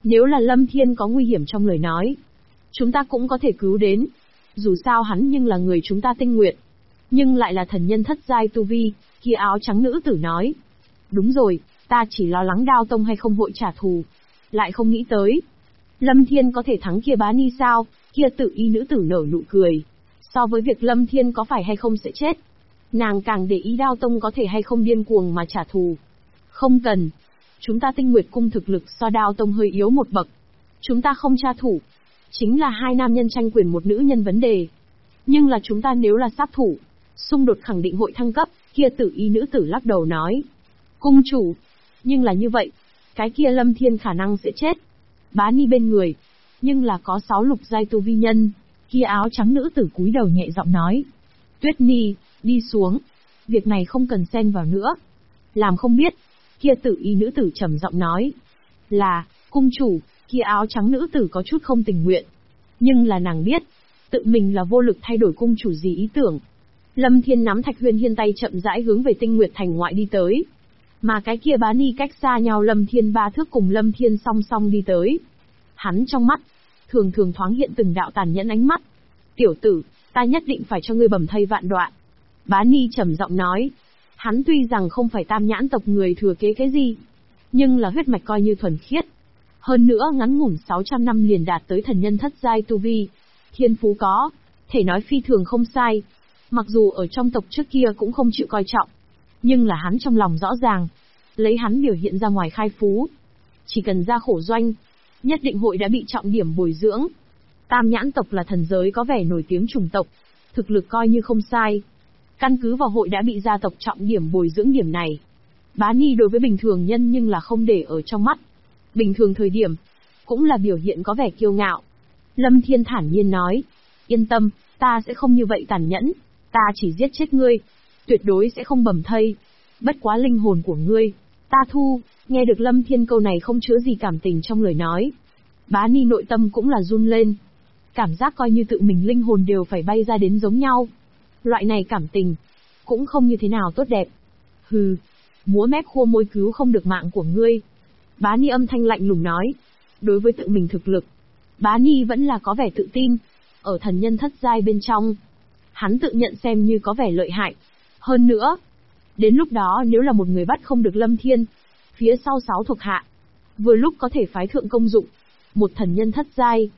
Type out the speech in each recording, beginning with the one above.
Nếu là Lâm Thiên có nguy hiểm trong lời nói, chúng ta cũng có thể cứu đến. Dù sao hắn nhưng là người chúng ta tinh nguyện, nhưng lại là thần nhân thất giai tu vi, kia áo trắng nữ tử nói. Đúng rồi, ta chỉ lo lắng Đao Tông hay không hội trả thù. Lại không nghĩ tới, Lâm Thiên có thể thắng kia Bá Ni sao? Kia Tự Y nữ tử nở nụ cười. So với việc Lâm Thiên có phải hay không sẽ chết, nàng càng để ý Đao Tông có thể hay không điên cuồng mà trả thù. Không cần. Chúng ta Tinh Nguyệt Cung thực lực so Đao Tông hơi yếu một bậc. Chúng ta không tra thủ. Chính là hai nam nhân tranh quyền một nữ nhân vấn đề. Nhưng là chúng ta nếu là sát thủ, xung đột khẳng định hội thăng cấp, kia Tự Y nữ tử lắc đầu nói. Cung chủ. Nhưng là như vậy, cái kia Lâm Thiên khả năng sẽ chết. Bá Ni bên người, nhưng là có 6 lục giai tu vi nhân. Kia áo trắng nữ tử cúi đầu nhẹ giọng nói. Tuyết Ni, đi xuống. Việc này không cần xen vào nữa. Làm không biết. Kia Tự Y nữ tử trầm giọng nói. Là, cung chủ. Kia áo trắng nữ tử có chút không tình nguyện. Nhưng là nàng biết, tự mình là vô lực thay đổi cung chủ gì ý tưởng. Lâm Thiên nắm Thạch Huyên Hiên tay chậm rãi hướng về Tinh Nguyệt Thành ngoại đi tới. Mà cái kia Bá Ni cách xa nhau Lâm Thiên 3 thước cùng Lâm Thiên song song đi tới. Hắn trong mắt, thường thường thoáng hiện từng đạo tàn nhẫn ánh mắt. Tiểu tử, ta nhất định phải cho ngươi bầm thây vạn đoạn. Bá Ni trầm giọng nói. Hắn tuy rằng không phải tam nhãn tộc người thừa kế cái gì, nhưng là huyết mạch coi như thuần khiết. Hơn nữa ngắn ngủn 600 năm liền đạt tới thần nhân thất giai tu vi. Thiên phú có, thể nói phi thường không sai. Mặc dù ở trong tộc trước kia cũng không chịu coi trọng, nhưng là hắn trong lòng rõ ràng, lấy hắn biểu hiện ra ngoài khai phú, chỉ cần ra khổ doanh, nhất định hội đã bị trọng điểm bồi dưỡng. Tam nhãn tộc là thần giới có vẻ nổi tiếng chủng tộc, thực lực coi như không sai. Căn cứ vào hội đã bị gia tộc trọng điểm bồi dưỡng điểm này, Bá Ni đối với bình thường nhân nhưng là không để ở trong mắt. Bình thường thời điểm, cũng là biểu hiện có vẻ kiêu ngạo. Lâm Thiên thản nhiên nói, yên tâm, ta sẽ không như vậy tàn nhẫn, ta chỉ giết chết ngươi, tuyệt đối sẽ không bầm thây. Bất quá linh hồn của ngươi, ta thu. Nghe được Lâm Thiên câu này không chứa gì cảm tình trong lời nói, Bá Ni nội tâm cũng là run lên. Cảm giác coi như tự mình linh hồn đều phải bay ra đến giống nhau. Loại này cảm tình, cũng không như thế nào tốt đẹp. Hừ, múa mép khua môi cứu không được mạng của ngươi. Bá Ni âm thanh lạnh lùng nói. Đối với tự mình thực lực, Bá Ni vẫn là có vẻ tự tin. Ở thần nhân thất giai bên trong, hắn tự nhận xem như có vẻ lợi hại. Hơn nữa, đến lúc đó nếu là một người bắt không được Lâm Thiên, phía sau 6 thuộc hạ, vừa lúc có thể phái thượng công dụng. Một thần nhân thất giai,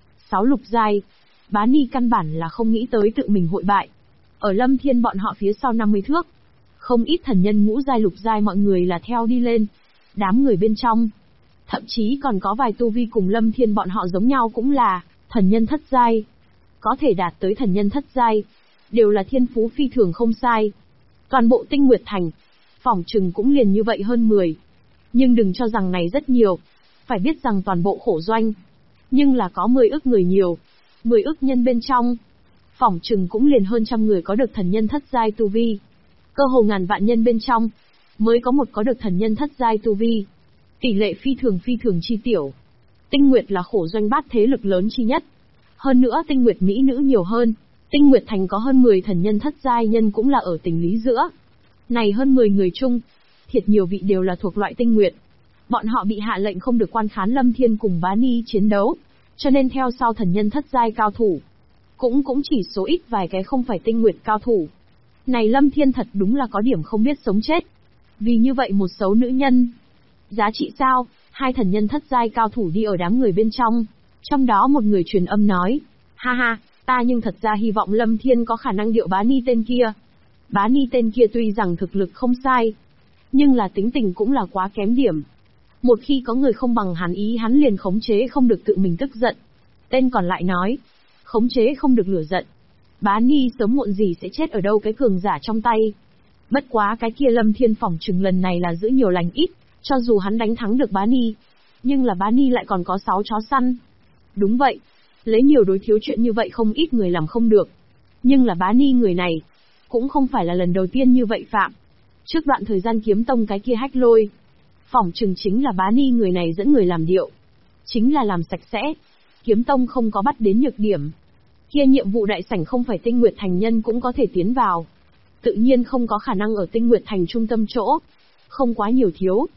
6 lục giai, Bá Ni căn bản là không nghĩ tới tự mình hội bại. Ở Lâm Thiên bọn họ phía sau 50 thước, không ít thần nhân ngũ giai lục giai mọi người là theo đi lên. Đám người bên trong, thậm chí còn có vài tu vi cùng Lâm Thiên bọn họ giống nhau cũng là thần nhân thất giai. Có thể đạt tới thần nhân thất giai, đều là thiên phú phi thường không sai. Toàn bộ Tinh Nguyệt Thành, phỏng chừng cũng liền như vậy hơn 10. Nhưng đừng cho rằng này rất nhiều, phải biết rằng toàn bộ khổ doanh, nhưng là có 10 ức người nhiều. 10 ức nhân bên trong, phỏng chừng cũng liền hơn trăm người có được thần nhân thất giai tu vi. Cơ hồ ngàn vạn nhân bên trong, mới có một có được thần nhân thất giai tu vi. Tỷ lệ phi thường chi tiểu. Tinh Nguyệt là khổ doanh bát thế lực lớn chi nhất. Hơn nữa Tinh Nguyệt mỹ nữ nhiều hơn. Tinh Nguyệt Thành có hơn 10 thần nhân thất giai nhân cũng là ở tình lý giữa. Này hơn 10 người chung, thiệt nhiều vị đều là thuộc loại Tinh Nguyệt. Bọn họ bị hạ lệnh không được quan khán Lâm Thiên cùng Bá Ni chiến đấu, cho nên theo sau thần nhân thất giai cao thủ. Cũng chỉ số ít vài cái không phải Tinh Nguyệt cao thủ. Này Lâm Thiên thật đúng là có điểm không biết sống chết. Vì như vậy một số nữ nhân, giá trị sao? Hai thần nhân thất giai cao thủ đi ở đám người bên trong. Trong đó một người truyền âm nói, ha ha, ta nhưng thật ra hy vọng Lâm Thiên có khả năng điệu Bá Ni tên kia. Bá Ni tên kia tuy rằng thực lực không sai, nhưng là tính tình cũng là quá kém điểm. Một khi có người không bằng hắn ý hắn liền khống chế không được tự mình tức giận. Tên còn lại nói, khống chế không được lửa giận. Bá Ni sớm muộn gì sẽ chết ở đâu cái cường giả trong tay. Bất quá cái kia Lâm Thiên phỏng chừng lần này là giữ nhiều lành ít, cho dù hắn đánh thắng được Bá Ni, nhưng là Bá Ni lại còn có 6 chó săn. Đúng vậy, lấy nhiều đối thiếu chuyện như vậy không ít người làm không được. Nhưng là Bá Ni người này, cũng không phải là lần đầu tiên như vậy phạm. Trước đoạn thời gian kiếm tông cái kia hách lôi, phỏng chừng chính là Bá Ni người này dẫn người làm điệu. Chính là làm sạch sẽ. Kiếm tông không có bắt đến nhược điểm. Kia nhiệm vụ đại sảnh không phải Tinh Nguyệt Thành nhân cũng có thể tiến vào. Tự nhiên không có khả năng ở Tinh Nguyệt Thành trung tâm chỗ. Không quá nhiều thiếu.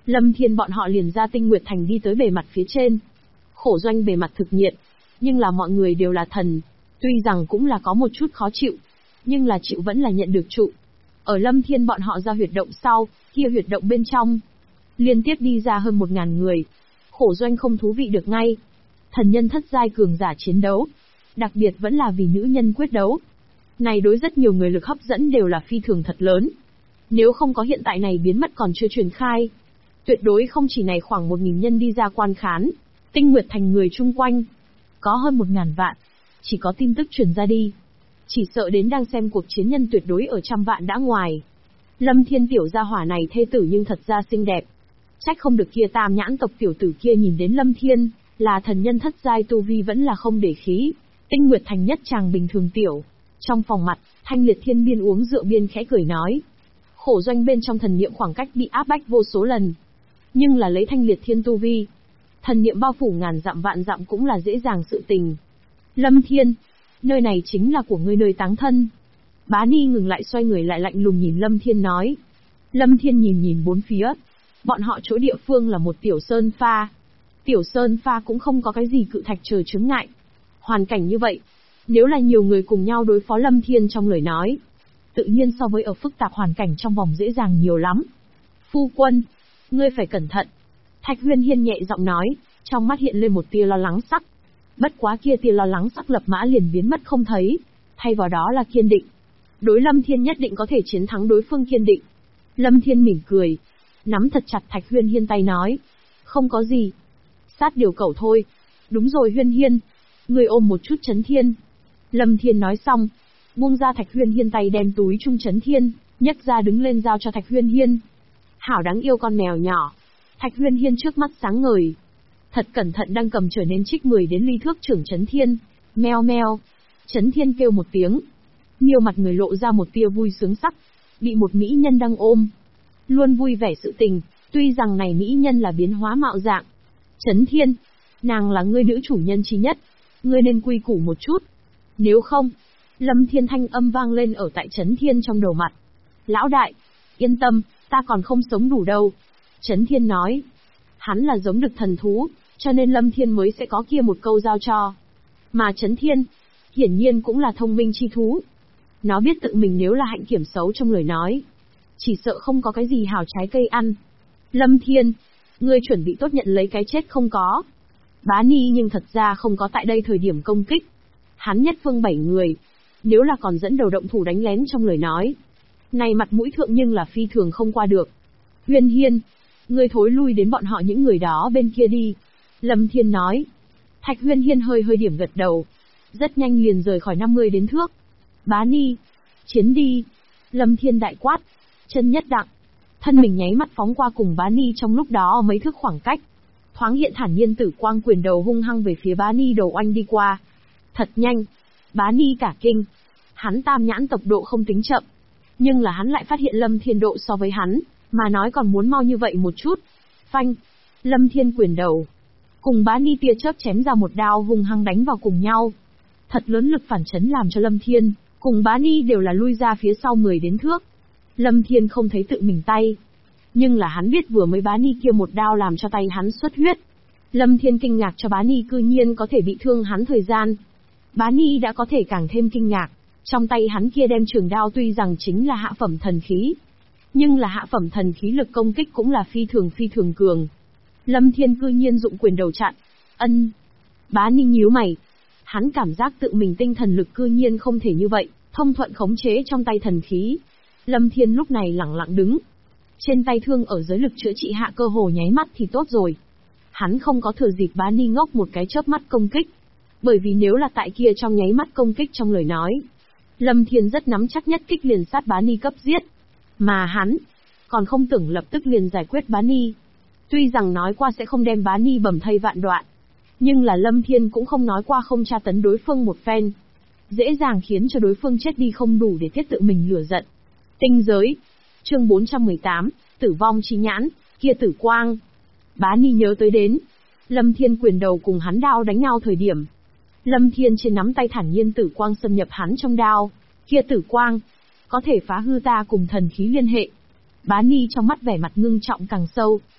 Lâm Thiên bọn họ liền ra Tinh Nguyệt Thành đi tới bề mặt phía trên. Khổ Doanh bề mặt thực nhiệt, nhưng là mọi người đều là thần, tuy rằng cũng là có một chút khó chịu, nhưng là chịu vẫn là nhận được trụ. Ở Lâm Thiên bọn họ ra huyệt động sau, kia huyệt động bên trong, liên tiếp đi ra hơn 1000 người. Khổ Doanh không thú vị được ngay. Thần nhân thất giai cường giả chiến đấu, đặc biệt vẫn là vì nữ nhân quyết đấu. Này đối rất nhiều người lực hấp dẫn đều là phi thường thật lớn. Nếu không có hiện tại này biến mất còn chưa truyền khai, tuyệt đối không chỉ này khoảng 1000 nhân đi ra quan khán, Tinh Nguyệt Thành người chung quanh có hơn 1000 vạn, chỉ có tin tức truyền ra đi, chỉ sợ đến đang xem cuộc chiến nhân tuyệt đối ở trăm vạn đã ngoài. Lâm Thiên tiểu gia hỏa này thê tử nhưng thật ra xinh đẹp, trách không được kia Tam Nhãn tộc tiểu tử kia nhìn đến Lâm Thiên là thần nhân thất giai tu vi vẫn là không để khí. Tinh Nguyệt Thành nhất chàng bình thường tiểu, trong phòng mặt, Thanh Liệt Thiên biên uống rượu biên khẽ cười nói. Khổ Doanh bên trong thần niệm khoảng cách bị áp bách vô số lần, nhưng là lấy Thanh Liệt Thiên tu vi, thần niệm bao phủ ngàn dặm vạn dặm cũng là dễ dàng sự tình. Lâm Thiên, nơi này chính là của ngươi nơi táng thân. Bá Ni ngừng lại xoay người lại lạnh lùng nhìn Lâm Thiên nói. Lâm Thiên nhìn bốn phía, bọn họ chỗ địa phương là một tiểu sơn pha. Tiểu sơn pha cũng không có cái gì cự thạch chờ chướng ngại. Hoàn cảnh như vậy, nếu là nhiều người cùng nhau đối phó Lâm Thiên trong lời nói, tự nhiên so với ở phức tạp hoàn cảnh trong vòng dễ dàng nhiều lắm. Phu quân, ngươi phải cẩn thận. Thạch Huyên Hiên nhẹ giọng nói, trong mắt hiện lên một tia lo lắng sắc. Bất quá kia tia lo lắng sắc lập mã liền biến mất không thấy, thay vào đó là kiên định. Đối Lâm Thiên nhất định có thể chiến thắng đối phương kiên định. Lâm Thiên mỉm cười, nắm thật chặt Thạch Huyên Hiên tay nói, không có gì, sát điều cẩu thôi. Đúng rồi Huyên Hiên, ngươi ôm một chút Chấn Thiên. Lâm Thiên nói xong, buông ra Thạch Huyên Hiên tay đem túi chung Chấn Thiên, nhấc ra đứng lên giao cho Thạch Huyên Hiên. Hảo đáng yêu con mèo nhỏ. Thạch Huyên Hiên trước mắt sáng ngời, thật cẩn thận đang cầm trở nên trích 10 đến ly thước trưởng Chấn Thiên. Meo meo. Chấn Thiên kêu một tiếng, miêu mặt người lộ ra một tia vui sướng sắc, bị một mỹ nhân đang ôm, luôn vui vẻ sự tình. Tuy rằng này mỹ nhân là biến hóa mạo dạng, Chấn Thiên, nàng là ngươi nữ chủ nhân chi nhất, ngươi nên quy củ một chút. Nếu không, Lâm Thiên thanh âm vang lên ở tại Chấn Thiên trong đầu mặt. Lão đại, yên tâm, ta còn không sống đủ đâu. Chấn Thiên nói, hắn là giống được thần thú, cho nên Lâm Thiên mới sẽ có kia một câu giao cho. Mà Chấn Thiên, hiển nhiên cũng là thông minh chi thú. Nó biết tự mình nếu là hạnh kiểm xấu trong lời nói, chỉ sợ không có cái gì hảo trái cây ăn. Lâm Thiên, ngươi chuẩn bị tốt nhận lấy cái chết không có? Bá Ni nhưng thật ra không có tại đây thời điểm công kích. Hắn nhất phương 7 người, nếu là còn dẫn đầu động thủ đánh lén trong lời nói, này mặt mũi thượng nhưng là phi thường không qua được. Huyên Hiên, ngươi thối lui đến bọn họ những người đó bên kia đi. Lâm Thiên nói. Thạch Huyên Hiên hơi điểm gật đầu, rất nhanh liền rời khỏi 50 đến thước. Bá Ni, chiến đi. Lâm Thiên đại quát, chân nhất đặng, thân mình nháy mắt phóng qua cùng Bá Ni trong lúc đó mấy thước khoảng cách. Thoáng hiện thản nhiên tử quang quyền đầu hung hăng về phía Bá Ni đầu oanh đi qua. Thật nhanh, Bá Ni cả kinh. Hắn Tam Nhãn tốc độ không tính chậm, nhưng là hắn lại phát hiện Lâm Thiên độ so với hắn mà nói còn muốn mau như vậy một chút. Phanh, Lâm Thiên quyền đầu cùng Bá Ni tia chớp chém ra một đao hung hăng đánh vào cùng nhau. Thật lớn lực phản chấn làm cho Lâm Thiên cùng Bá Ni đều là lui ra phía sau 10 đến thước. Lâm Thiên không thấy tự mình tay, nhưng là hắn biết vừa mới Bá Ni kia một đao làm cho tay hắn xuất huyết. Lâm Thiên kinh ngạc cho Bá Ni cư nhiên có thể bị thương hắn thời gian. Bá Ni đã có thể càng thêm kinh ngạc, trong tay hắn kia đem trường đao tuy rằng chính là hạ phẩm thần khí, nhưng là hạ phẩm thần khí lực công kích cũng là phi thường cường. Lâm Thiên cư nhiên dụng quyền đầu chặn. Ân. Bá Ni nhíu mày. Hắn cảm giác tự mình tinh thần lực cư nhiên không thể như vậy, thông thuận khống chế trong tay thần khí. Lâm Thiên lúc này lẳng lặng đứng. Trên tay thương ở dưới lực chữa trị hạ cơ hồ nháy mắt thì tốt rồi. Hắn không có thừa dịp Bá Ni ngốc một cái chớp mắt công kích. Bởi vì nếu là tại kia trong nháy mắt công kích trong lời nói, Lâm Thiên rất nắm chắc nhất kích liền sát Bá Ni cấp giết. Mà hắn còn không tưởng lập tức liền giải quyết Bá Ni. Tuy rằng nói qua sẽ không đem Bá Ni bầm thây vạn đoạn, nhưng là Lâm Thiên cũng không nói qua không tra tấn đối phương một phen, dễ dàng khiến cho đối phương chết đi không đủ để tiết tự mình lửa giận. Tinh giới, chương 418, tử vong chi nhãn, kia tử quang. Bá Ni nhớ tới đến Lâm Thiên quyền đầu cùng hắn đao đánh nhau thời điểm, Lâm Thiên trên nắm tay thản nhiên tử quang xâm nhập hắn trong đao, kia tử quang có thể phá hư ta cùng thần khí liên hệ. Bá Ni trong mắt vẻ mặt ngưng trọng càng sâu.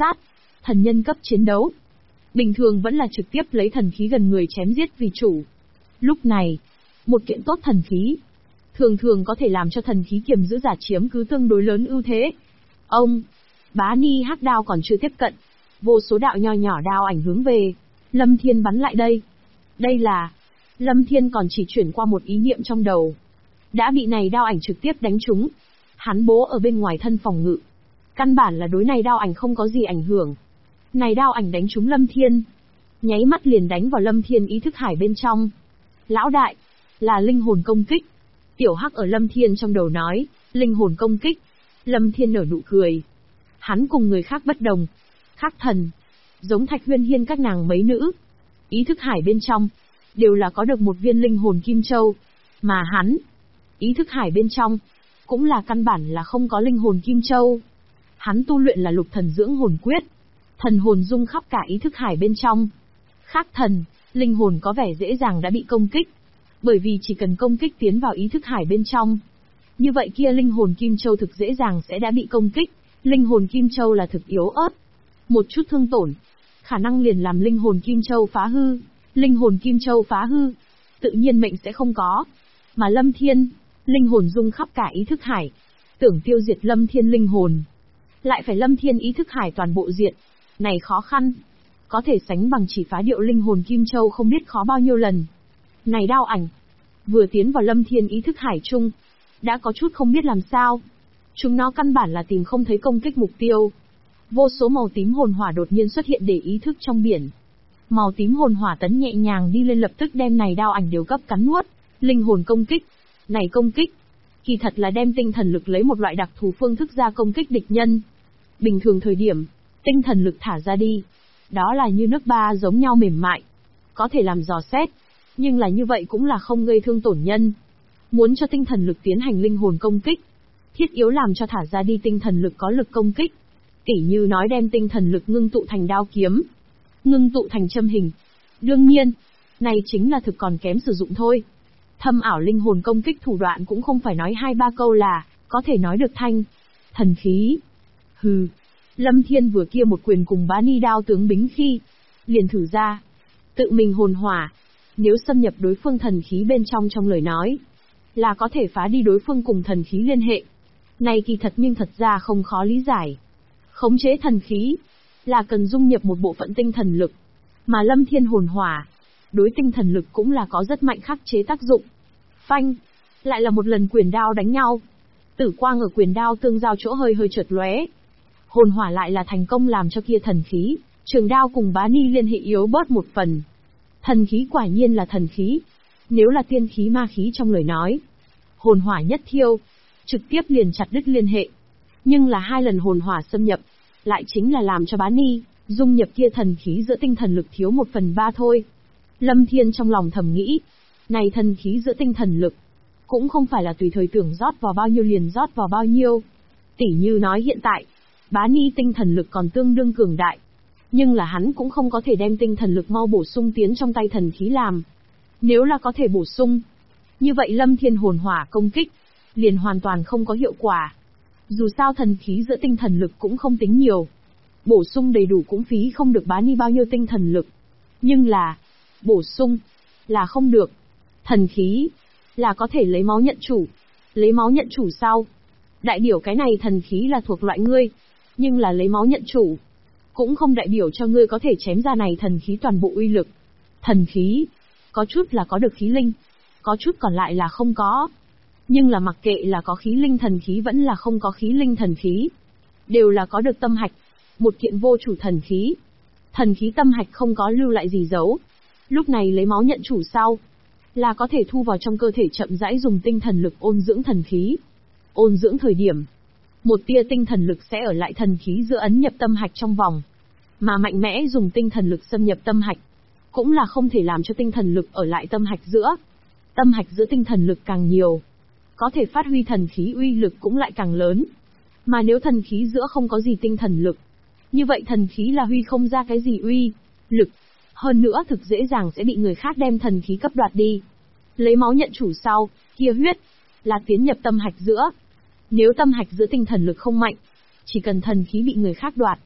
sát, thần nhân cấp chiến đấu. Bình thường vẫn là trực tiếp lấy thần khí gần người chém giết vì chủ. Lúc này, một kiện tốt thần khí, thường thường có thể làm cho thần khí kiềm giữ giả chiếm cứ tương đối lớn ưu thế. Ông, Bá Ni hắc đao còn chưa tiếp cận, vô số đạo nho nhỏ đao ảnh hướng về Lâm Thiên bắn lại đây. Đây là, Lâm Thiên còn chỉ chuyển qua một ý niệm trong đầu, đã bị này đao ảnh trực tiếp đánh trúng. Hắn bố ở bên ngoài thân phòng ngự, căn bản là đối này đao ảnh không có gì ảnh hưởng. Này đao ảnh đánh trúng Lâm Thiên, nháy mắt liền đánh vào Lâm Thiên ý thức hải bên trong. Lão đại, là linh hồn công kích. Tiểu Hắc ở Lâm Thiên trong đầu nói, linh hồn công kích. Lâm Thiên nở nụ cười. Hắn cùng người khác bất đồng, khác thần, giống Thạch Huyên Hiên các nàng mấy nữ, ý thức hải bên trong đều là có được một viên linh hồn kim châu, mà hắn, ý thức hải bên trong cũng là căn bản là không có linh hồn kim châu. Hắn tu luyện là Lục Thần Dưỡng Hồn Quyết, thần hồn dung khắp cả ý thức hải bên trong. Khác thần, linh hồn có vẻ dễ dàng đã bị công kích, bởi vì chỉ cần công kích tiến vào ý thức hải bên trong, như vậy kia linh hồn kim châu thực dễ dàng sẽ đã bị công kích. Linh hồn kim châu là thực yếu ớt, một chút thương tổn, khả năng liền làm linh hồn kim châu phá hư. Linh hồn kim châu phá hư, tự nhiên mệnh sẽ không có. Mà Lâm Thiên, linh hồn dung khắp cả ý thức hải, tưởng tiêu diệt Lâm Thiên linh hồn, lại phải Lâm Thiên ý thức hải toàn bộ diệt, này khó khăn, có thể sánh bằng chỉ phá điệu linh hồn kim châu không biết khó bao nhiêu lần. Này đao ảnh, vừa tiến vào Lâm Thiên ý thức hải chung, đã có chút không biết làm sao. Chúng nó căn bản là tìm không thấy công kích mục tiêu. Vô số màu tím hồn hỏa đột nhiên xuất hiện để ý thức trong biển. Màu tím hồn hỏa tấn nhẹ nhàng đi lên lập tức đem này đao ảnh đều cấp cắn nuốt. Linh hồn công kích. Này công kích, kỳ thật là đem tinh thần lực lấy một loại đặc thù phương thức ra công kích địch nhân. Bình thường thời điểm, tinh thần lực thả ra đi, đó là như nước ba giống nhau mềm mại, có thể làm dò xét, nhưng là như vậy cũng là không gây thương tổn nhân. Muốn cho tinh thần lực tiến hành linh hồn công kích, thiết yếu làm cho thả ra đi tinh thần lực có lực công kích. Tỉ như nói đem tinh thần lực ngưng tụ thành đao kiếm, ngưng tụ thành châm hình. Đương nhiên, này chính là thực còn kém sử dụng thôi. Thâm ảo linh hồn công kích thủ đoạn cũng không phải nói 2-3 câu là có thể nói được thanh. Thần khí. Hừ. Lâm Thiên vừa kia một quyền cùng Bá Ni đao tướng bính khi, liền thử ra. Tự mình hồn hỏa. Nếu xâm nhập đối phương thần khí bên trong lời nói, là có thể phá đi đối phương cùng thần khí liên hệ. Này kỳ thật nhưng thật ra không khó lý giải. Khống chế thần khí, là cần dung nhập một bộ phận tinh thần lực. Mà Lâm Thiên hồn hỏa, đối tinh thần lực cũng là có rất mạnh khắc chế tác dụng. Phanh, lại là một lần quyền đao đánh nhau. Tử quang ở quyền đao tương giao chỗ hơi hơi chợt lóe. Hồn hỏa lại là thành công làm cho kia thần khí, trường đao cùng Bá Ni liên hệ yếu bớt một phần. Thần khí quả nhiên là thần khí. Nếu là tiên khí ma khí trong lời nói, hồn hỏa nhất thiêu, trực tiếp liền chặt đứt liên hệ. Nhưng là 2 lần hồn hỏa xâm nhập, lại chính là làm cho Bá Ni dung nhập kia thần khí giữa tinh thần lực thiếu 1/3 thôi. Lâm Thiên trong lòng thầm nghĩ, này thần khí giữa tinh thần lực, cũng không phải là tùy thời tưởng rót vào bao nhiêu liền rót vào bao nhiêu. Tỉ như nói hiện tại, Bá Ni tinh thần lực còn tương đương cường đại, nhưng là hắn cũng không có thể đem tinh thần lực mau bổ sung tiến trong tay thần khí làm. Nếu là có thể bổ sung, như vậy Lâm Thiên hồn hỏa công kích, liền hoàn toàn không có hiệu quả. Dù sao thần khí giữa tinh thần lực cũng không tính nhiều, bổ sung đầy đủ cũng phí không được Bá Ni bao nhiêu tinh thần lực. Nhưng là, bổ sung, là không được. Thần khí, là có thể lấy máu nhận chủ. Lấy máu nhận chủ sau, đại biểu cái này thần khí là thuộc loại ngươi. Nhưng là lấy máu nhận chủ, cũng không đại biểu cho ngươi có thể chém ra này thần khí toàn bộ uy lực. Thần khí, có chút là có được khí linh, có chút còn lại là không có. Nhưng là mặc kệ là có khí linh thần khí vẫn là không có khí linh thần khí, đều là có được tâm hạch, một kiện vô chủ thần khí. Thần khí tâm hạch không có lưu lại gì dấu. Lúc này lấy máu nhận chủ sau, là có thể thu vào trong cơ thể chậm rãi dùng tinh thần lực ôn dưỡng thần khí. Ôn dưỡng thời điểm, một tia tinh thần lực sẽ ở lại thần khí giữa ấn nhập tâm hạch trong vòng. Mà mạnh mẽ dùng tinh thần lực xâm nhập tâm hạch, cũng là không thể làm cho tinh thần lực ở lại tâm hạch giữa. Tâm hạch giữa tinh thần lực càng nhiều, có thể phát huy thần khí uy lực cũng lại càng lớn. Mà nếu thần khí giữa không có gì tinh thần lực, như vậy thần khí là huy không ra cái gì uy lực. Hơn nữa thực dễ dàng sẽ bị người khác đem thần khí cấp đoạt đi. Lấy máu nhận chủ sau, kia huyết, là tiến nhập tâm hạch giữa. Nếu tâm hạch giữa tinh thần lực không mạnh, chỉ cần thần khí bị người khác đoạt,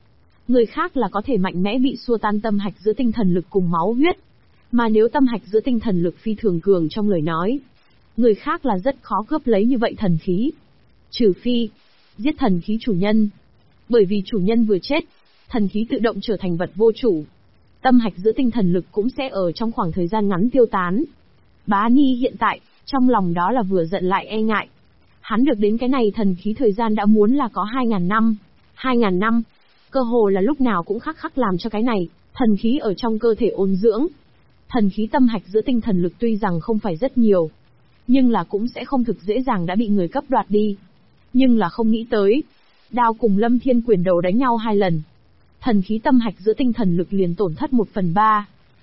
Người khác là có thể mạnh mẽ bị xua tan tâm hạch giữa tinh thần lực cùng máu huyết. Mà nếu tâm hạch giữa tinh thần lực phi thường cường trong lời nói, người khác là rất khó cướp lấy như vậy thần khí. Trừ phi, giết thần khí chủ nhân. Bởi vì chủ nhân vừa chết, thần khí tự động trở thành vật vô chủ. Tâm hạch giữa tinh thần lực cũng sẽ ở trong khoảng thời gian ngắn tiêu tán. Bá Ni hiện tại, trong lòng đó là vừa giận lại e ngại. Hắn được đến cái này thần khí thời gian đã muốn là có 2.000 năm. 2.000 năm, cơ hồ là lúc nào cũng khắc khắc làm cho cái này, thần khí ở trong cơ thể ôn dưỡng. Thần khí tâm hạch giữa tinh thần lực tuy rằng không phải rất nhiều, nhưng là cũng sẽ không thực dễ dàng đã bị người cấp đoạt đi. Nhưng là không nghĩ tới, đao cùng Lâm Thiên quyền đầu đánh nhau 2 lần. Thần khí tâm hạch giữa tinh thần lực liền tổn thất 1/3.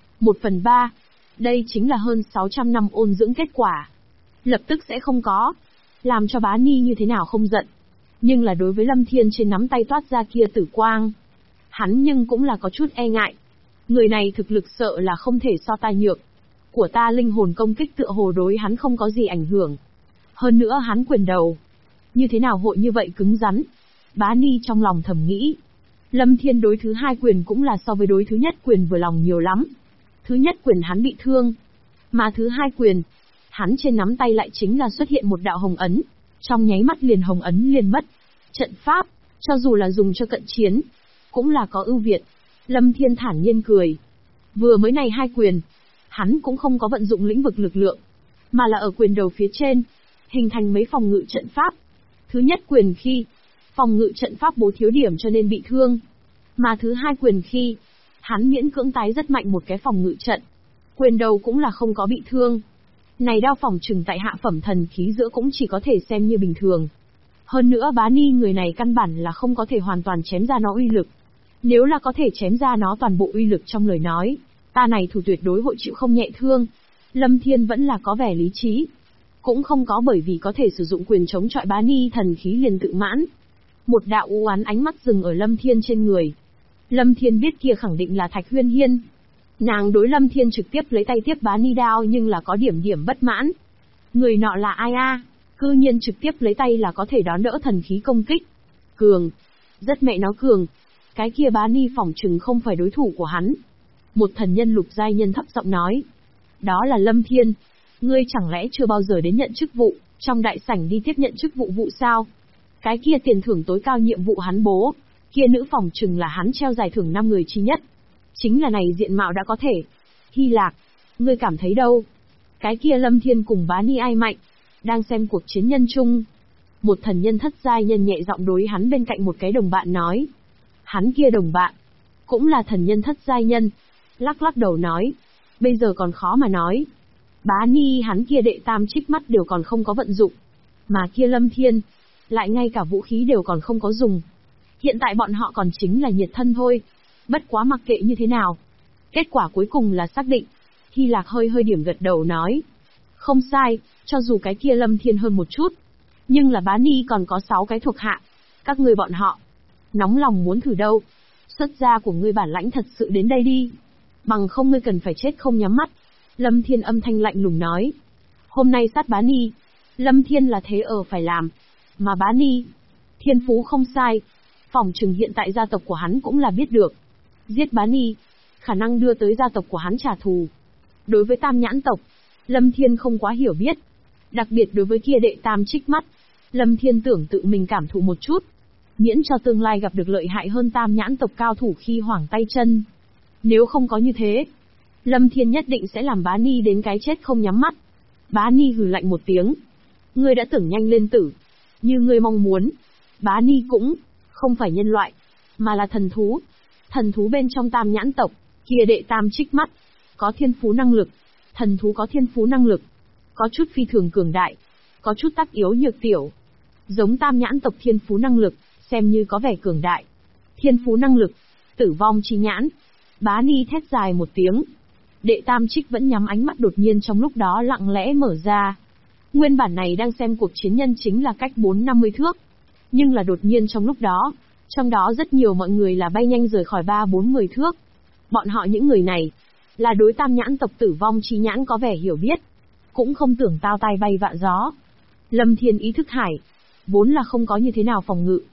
1/3, đây chính là hơn 600 năm ôn dưỡng kết quả. Lập tức sẽ không có. Làm cho Bá Ni như thế nào không giận. Nhưng là đối với Lâm Thiên trên nắm tay toát ra kia tử quang, hắn nhưng cũng là có chút e ngại. Người này thực lực sợ là không thể so ta nhược. Của ta linh hồn công kích tựa hồ đối hắn không có gì ảnh hưởng. Hơn nữa hắn quyền đầu, như thế nào hội như vậy cứng rắn. Bá Ni trong lòng thầm nghĩ. Lâm Thiên đối thứ 2 quyền cũng là so với đối thứ nhất quyền vừa lòng nhiều lắm. Thứ nhất quyền hắn bị thương, mà thứ 2 quyền, hắn trên nắm tay lại chính là xuất hiện một đạo hồng ấn, trong nháy mắt liền hồng ấn liền mất. Trận pháp, cho dù là dùng cho cận chiến, cũng là có ưu việt. Lâm Thiên thản nhiên cười. Vừa mới này 2 quyền, hắn cũng không có vận dụng lĩnh vực lực lượng, mà là ở quyền đầu phía trên, hình thành mấy phòng ngự trận pháp. Thứ nhất quyền khi, phòng ngự trận pháp bố thiếu điểm cho nên bị thương. Mà thứ 2 quyền khi, hắn miễn cưỡng tái rất mạnh một cái phòng ngự trận. Quyền đầu cũng là không có bị thương. Này đao phòng trừng tại hạ phẩm thần khí giữa cũng chỉ có thể xem như bình thường. Hơn nữa Bá Ni người này căn bản là không có thể hoàn toàn chém ra nó uy lực. Nếu là có thể chém ra nó toàn bộ uy lực trong lời nói, ta này thủ tuyệt đối hội chịu không nhẹ thương. Lâm Thiên vẫn là có vẻ lý trí. Cũng không có bởi vì có thể sử dụng quyền chống chọi Bá Ni thần khí liền tự mãn. Một đạo u oán ánh mắt dừng ở Lâm Thiên trên người. Lâm Thiên biết kia khẳng định là Thạch Huyên Hiên. Nàng đối Lâm Thiên trực tiếp lấy tay tiếp Bá Ni đao nhưng là có điểm bất mãn. Người nọ là ai a? Cư nhiên trực tiếp lấy tay là có thể đón đỡ thần khí công kích. Cường. Rất mẹ nó cường. Cái kia Bá Ni phỏng chừng không phải đối thủ của hắn. Một thần nhân lục giai nhân thấp giọng nói. Đó là Lâm Thiên. Ngươi chẳng lẽ chưa bao giờ đến nhận chức vụ, trong đại sảnh đi tiếp nhận chức vụ sao? Cái kia tiền thưởng tối cao nhiệm vụ hắn bố, kia nữ phỏng chừng là hắn treo giải thưởng 5 người chi nhất. Chính là này diện mạo đã có thể. Hy Lạc, ngươi cảm thấy đâu? Cái kia Lâm Thiên cùng Bá Ni ai mạnh? Đang xem cuộc chiến nhân chung. Một thần nhân thất giai nhân nhẹ giọng đối hắn bên cạnh một cái đồng bạn nói. Hắn kia đồng bạn, cũng là thần nhân thất giai nhân. Lắc lắc đầu nói. Bây giờ còn khó mà nói. Bá Ni hắn kia đệ tam trích mắt đều còn không có vận dụng. Mà kia Lâm Thiên, lại ngay cả vũ khí đều còn không có dùng. Hiện tại bọn họ còn chính là nhiệt thân thôi. Bất quá mặc kệ như thế nào. Kết quả cuối cùng là xác định. Hy Lạc hơi điểm gật đầu nói. Không sai, cho dù cái kia Lâm Thiên hơn một chút. Nhưng là Bá Ni còn có 6 cái thuộc hạ. Các ngươi bọn họ. Nóng lòng muốn thử đâu. Xuất gia của ngươi bản lãnh thật sự đến đây đi. Bằng không ngươi cần phải chết không nhắm mắt. Lâm Thiên âm thanh lạnh lùng nói. Hôm nay sát Bá Ni. Lâm Thiên là thế ở phải làm. Mà Bá Ni, thiên phú không sai. Phỏng chừng hiện tại gia tộc của hắn cũng là biết được. Giết Bá Ni, khả năng đưa tới gia tộc của hắn trả thù. Đối với Tam Nhãn tộc, Lâm Thiên không quá hiểu biết. Đặc biệt đối với kia đệ tam trích mắt, Lâm Thiên tưởng tự mình cảm thụ một chút. Miễn cho tương lai gặp được lợi hại hơn Tam Nhãn tộc cao thủ khi hoảng tay chân. Nếu không có như thế, Lâm Thiên nhất định sẽ làm Bá Ni đến cái chết không nhắm mắt. Bá Ni hừ lạnh một tiếng. Ngươi đã tưởng nhanh lên tử. Như ngươi mong muốn. Bá Ni cũng không phải nhân loại, mà là thần thú. Thần thú bên trong Tam Nhãn tộc, kia đệ tam trích mắt, có thiên phú năng lực. Thần thú có thiên phú năng lực, có chút phi thường cường đại, có chút tác yếu nhược tiểu. Giống Tam Nhãn tộc thiên phú năng lực, xem như có vẻ cường đại. Thiên phú năng lực, tử vong chi nhãn. Bá Ni thét dài một tiếng. Đệ tam trích vẫn nhắm ánh mắt đột nhiên trong lúc đó lặng lẽ mở ra. Nguyên bản này đang xem cuộc chiến nhân chính là cách 4-50 thước. Nhưng là đột nhiên trong lúc đó, trong đó rất nhiều mọi người là bay nhanh rời khỏi 3-4-10 thước. Bọn họ những người này, là đối Tam Nhãn tộc tử vong chi nhãn có vẻ hiểu biết. Cũng không tưởng tao tay bay vạ gió. Lâm Thiên ý thức hải, vốn là không có như thế nào phòng ngự.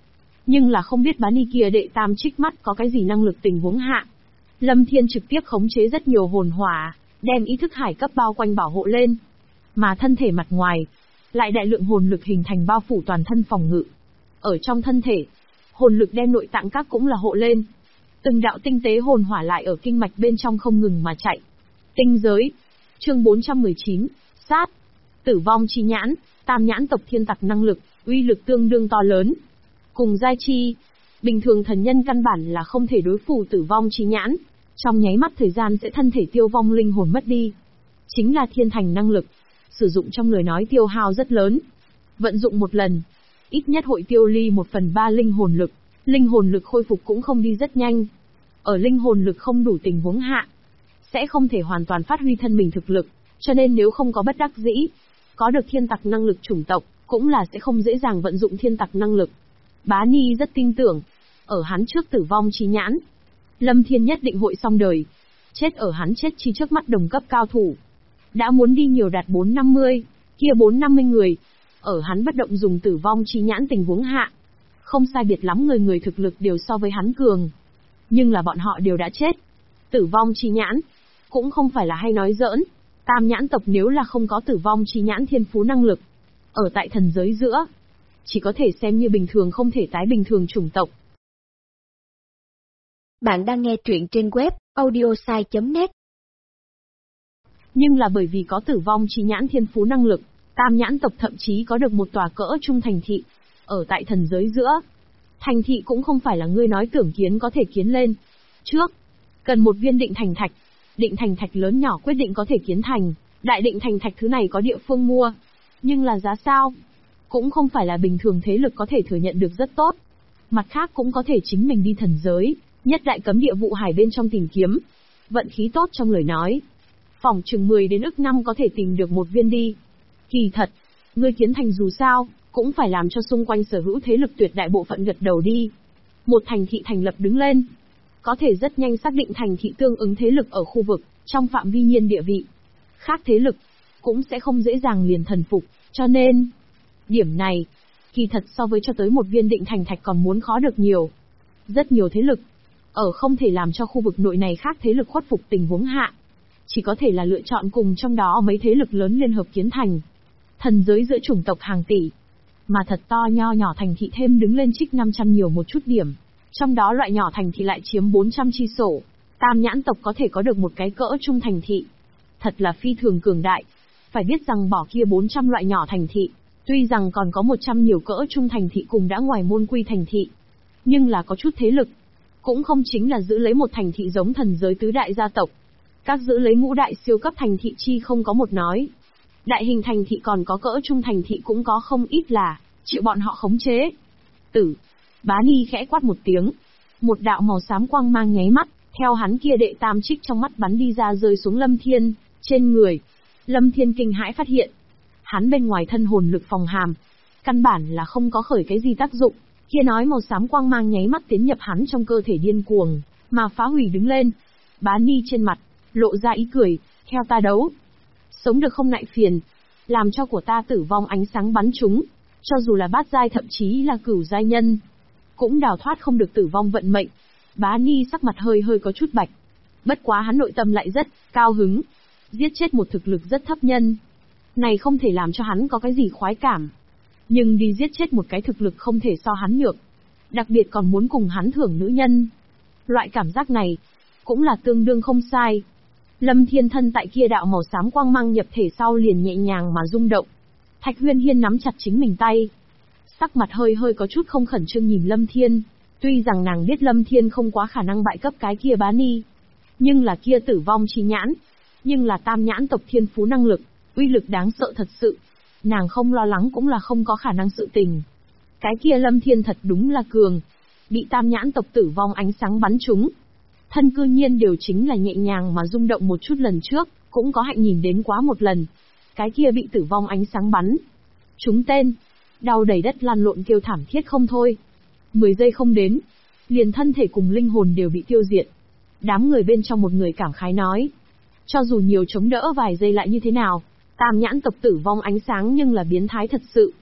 Nhưng là không biết bán ni kia đệ tam trích mắt có cái gì năng lực tình huống hạ. Lâm Thiên trực tiếp khống chế rất nhiều hồn hỏa, đem ý thức hải cấp bao quanh bảo hộ lên. Mà thân thể mặt ngoài, lại đại lượng hồn lực hình thành bao phủ toàn thân phòng ngự. Ở trong thân thể, hồn lực đem nội tạng các cũng là hộ lên. Từng đạo tinh tế hồn hỏa lại ở kinh mạch bên trong không ngừng mà chạy. Tinh giới. Chương 419, sát. Tử vong chi nhãn, tam nhãn tộc thiên tặc năng lực, uy lực tương đương to lớn. Cùng giai chi, bình thường thần nhân căn bản là không thể đối phủ tử vong chi nhãn, trong nháy mắt thời gian sẽ thân thể tiêu vong linh hồn mất đi. Chính là thiên thành năng lực, sử dụng trong lời nói tiêu hao rất lớn. Vận dụng một lần, ít nhất hội tiêu ly 1/3 linh hồn lực khôi phục cũng không đi rất nhanh. Ở linh hồn lực không đủ tình huống hạ, sẽ không thể hoàn toàn phát huy thân mình thực lực, cho nên nếu không có bất đắc dĩ, có được thiên tặc năng lực chủng tộc, cũng là sẽ không dễ dàng vận dụng thiên tặc năng lực. Bá Ni rất tin tưởng, ở hắn trước tử vong chi nhãn, Lâm Thiên nhất định hội xong đời. Chết ở hắn chết chi trước mắt đồng cấp cao thủ. Đã muốn đi nhiều đạt 450, kia 450 người, ở hắn bất động dùng tử vong chi nhãn tình huống hạ. Không sai biệt lắm người thực lực đều so với hắn cường. Nhưng là bọn họ đều đã chết. Tử vong chi nhãn, cũng không phải là hay nói giỡn. Tam nhãn tộc nếu là không có tử vong chi nhãn thiên phú năng lực, ở tại thần giới giữa, chỉ có thể xem như bình thường không thể tái bình thường chủng tộc. Bạn đang nghe truyện trên web audiosai.net. Nhưng là bởi vì có tử vong chi nhãn thiên phú năng lực, tam nhãn tộc thậm chí có được một tòa cỡ trung thành thị, ở tại thần giới giữa. Thành thị cũng không phải là ngươi nói tưởng kiến có thể kiến lên. Trước, cần một viên định thành thạch lớn nhỏ quyết định có thể kiến thành, đại định thành thạch thứ này có địa phương mua. Nhưng là giá sao? Cũng không phải là bình thường thế lực có thể thừa nhận được rất tốt. Mặt khác cũng có thể chính mình đi thần giới, nhất đại cấm địa vụ hải bên trong tìm kiếm. Vận khí tốt trong lời nói, phỏng chừng 10 đến ức năm có thể tìm được một viên đi. Kỳ thật, ngươi kiến thành dù sao, cũng phải làm cho xung quanh sở hữu thế lực tuyệt đại bộ phận gật đầu đi. Một thành thị thành lập đứng lên, có thể rất nhanh xác định thành thị tương ứng thế lực ở khu vực, trong phạm vi nhiên địa vị. Khác thế lực, cũng sẽ không dễ dàng liền thần phục, cho nên, điểm này, kỳ thật so với cho tới một viên định thành thạch còn muốn khó được nhiều. Rất nhiều thế lực, ở không thể làm cho khu vực nội này khác thế lực khuất phục tình huống hạ. Chỉ có thể là lựa chọn cùng trong đó mấy thế lực lớn liên hợp kiến thành. Thần giới giữa chủng tộc hàng tỷ, mà thật to nho nhỏ thành thị thêm đứng lên trích 500 nhiều một chút điểm. Trong đó loại nhỏ thành thị lại chiếm 400 chi sổ. Tam nhãn tộc có thể có được một cái cỡ trung thành thị. Thật là phi thường cường đại. Phải biết rằng bỏ kia 400 loại nhỏ thành thị, tuy rằng còn có 100 nhiều cỡ trung thành thị cùng đã ngoài môn quy thành thị. Nhưng là có chút thế lực. Cũng không chính là giữ lấy một thành thị giống thần giới tứ đại gia tộc. Các giữ lấy ngũ đại siêu cấp thành thị chi không có một nói. Đại hình thành thị còn có cỡ trung thành thị cũng có không ít là, chịu bọn họ khống chế. Bá Ni khẽ quát một tiếng. Một đạo màu xám quang mang nháy mắt, theo hắn kia đệ tam trích trong mắt bắn đi ra rơi xuống Lâm Thiên, trên người. Lâm Thiên kinh hãi phát hiện. Hắn bên ngoài thân hồn lực phòng hàm, căn bản là không có khởi cái gì tác dụng. Kia nói màu xám quang mang nháy mắt tiến nhập hắn trong cơ thể điên cuồng, mà phá hủy đứng lên. Bá Ni trên mặt, lộ ra ý cười, theo ta đấu. Sống được không ngại phiền, làm cho của ta tử vong ánh sáng bắn chúng, cho dù là bát giai thậm chí là cửu giai nhân, cũng đào thoát không được tử vong vận mệnh. Bá Ni sắc mặt hơi có chút bạch. Bất quá hắn nội tâm lại rất cao hứng. Giết chết một thực lực rất thấp nhân, này không thể làm cho hắn có cái gì khoái cảm. Nhưng đi giết chết một cái thực lực không thể so hắn nhược, đặc biệt còn muốn cùng hắn thưởng nữ nhân. Loại cảm giác này, cũng là tương đương không sai. Lâm Thiên thân tại kia đạo màu xám quang mang nhập thể sau liền nhẹ nhàng mà rung động. Thạch Huyên Hiên nắm chặt chính mình tay. Sắc mặt hơi có chút không khẩn trương nhìn Lâm Thiên. Tuy rằng nàng biết Lâm Thiên không quá khả năng bại cấp cái kia Bá Ni. Nhưng là kia tử vong chi nhãn. Nhưng là tam nhãn tộc thiên phú năng lực, uy lực đáng sợ thật sự. Nàng không lo lắng cũng là không có khả năng sự tình. Cái kia Lâm Thiên thật đúng là cường. Bị tam nhãn tộc tử vong ánh sáng bắn trúng. Thân cư nhiên đều chính là nhẹ nhàng mà rung động một chút lần trước, cũng có hạnh nhìn đến quá một lần. Cái kia bị tử vong ánh sáng bắn trúng tên, đau đầy đất lăn lộn kêu thảm thiết không thôi. 10 giây không đến, liền thân thể cùng linh hồn đều bị tiêu diệt. Đám người bên trong một người cảm khái nói, cho dù nhiều chống đỡ vài giây lại như thế nào, tam nhãn tộc tử vong ánh sáng nhưng là biến thái thật sự.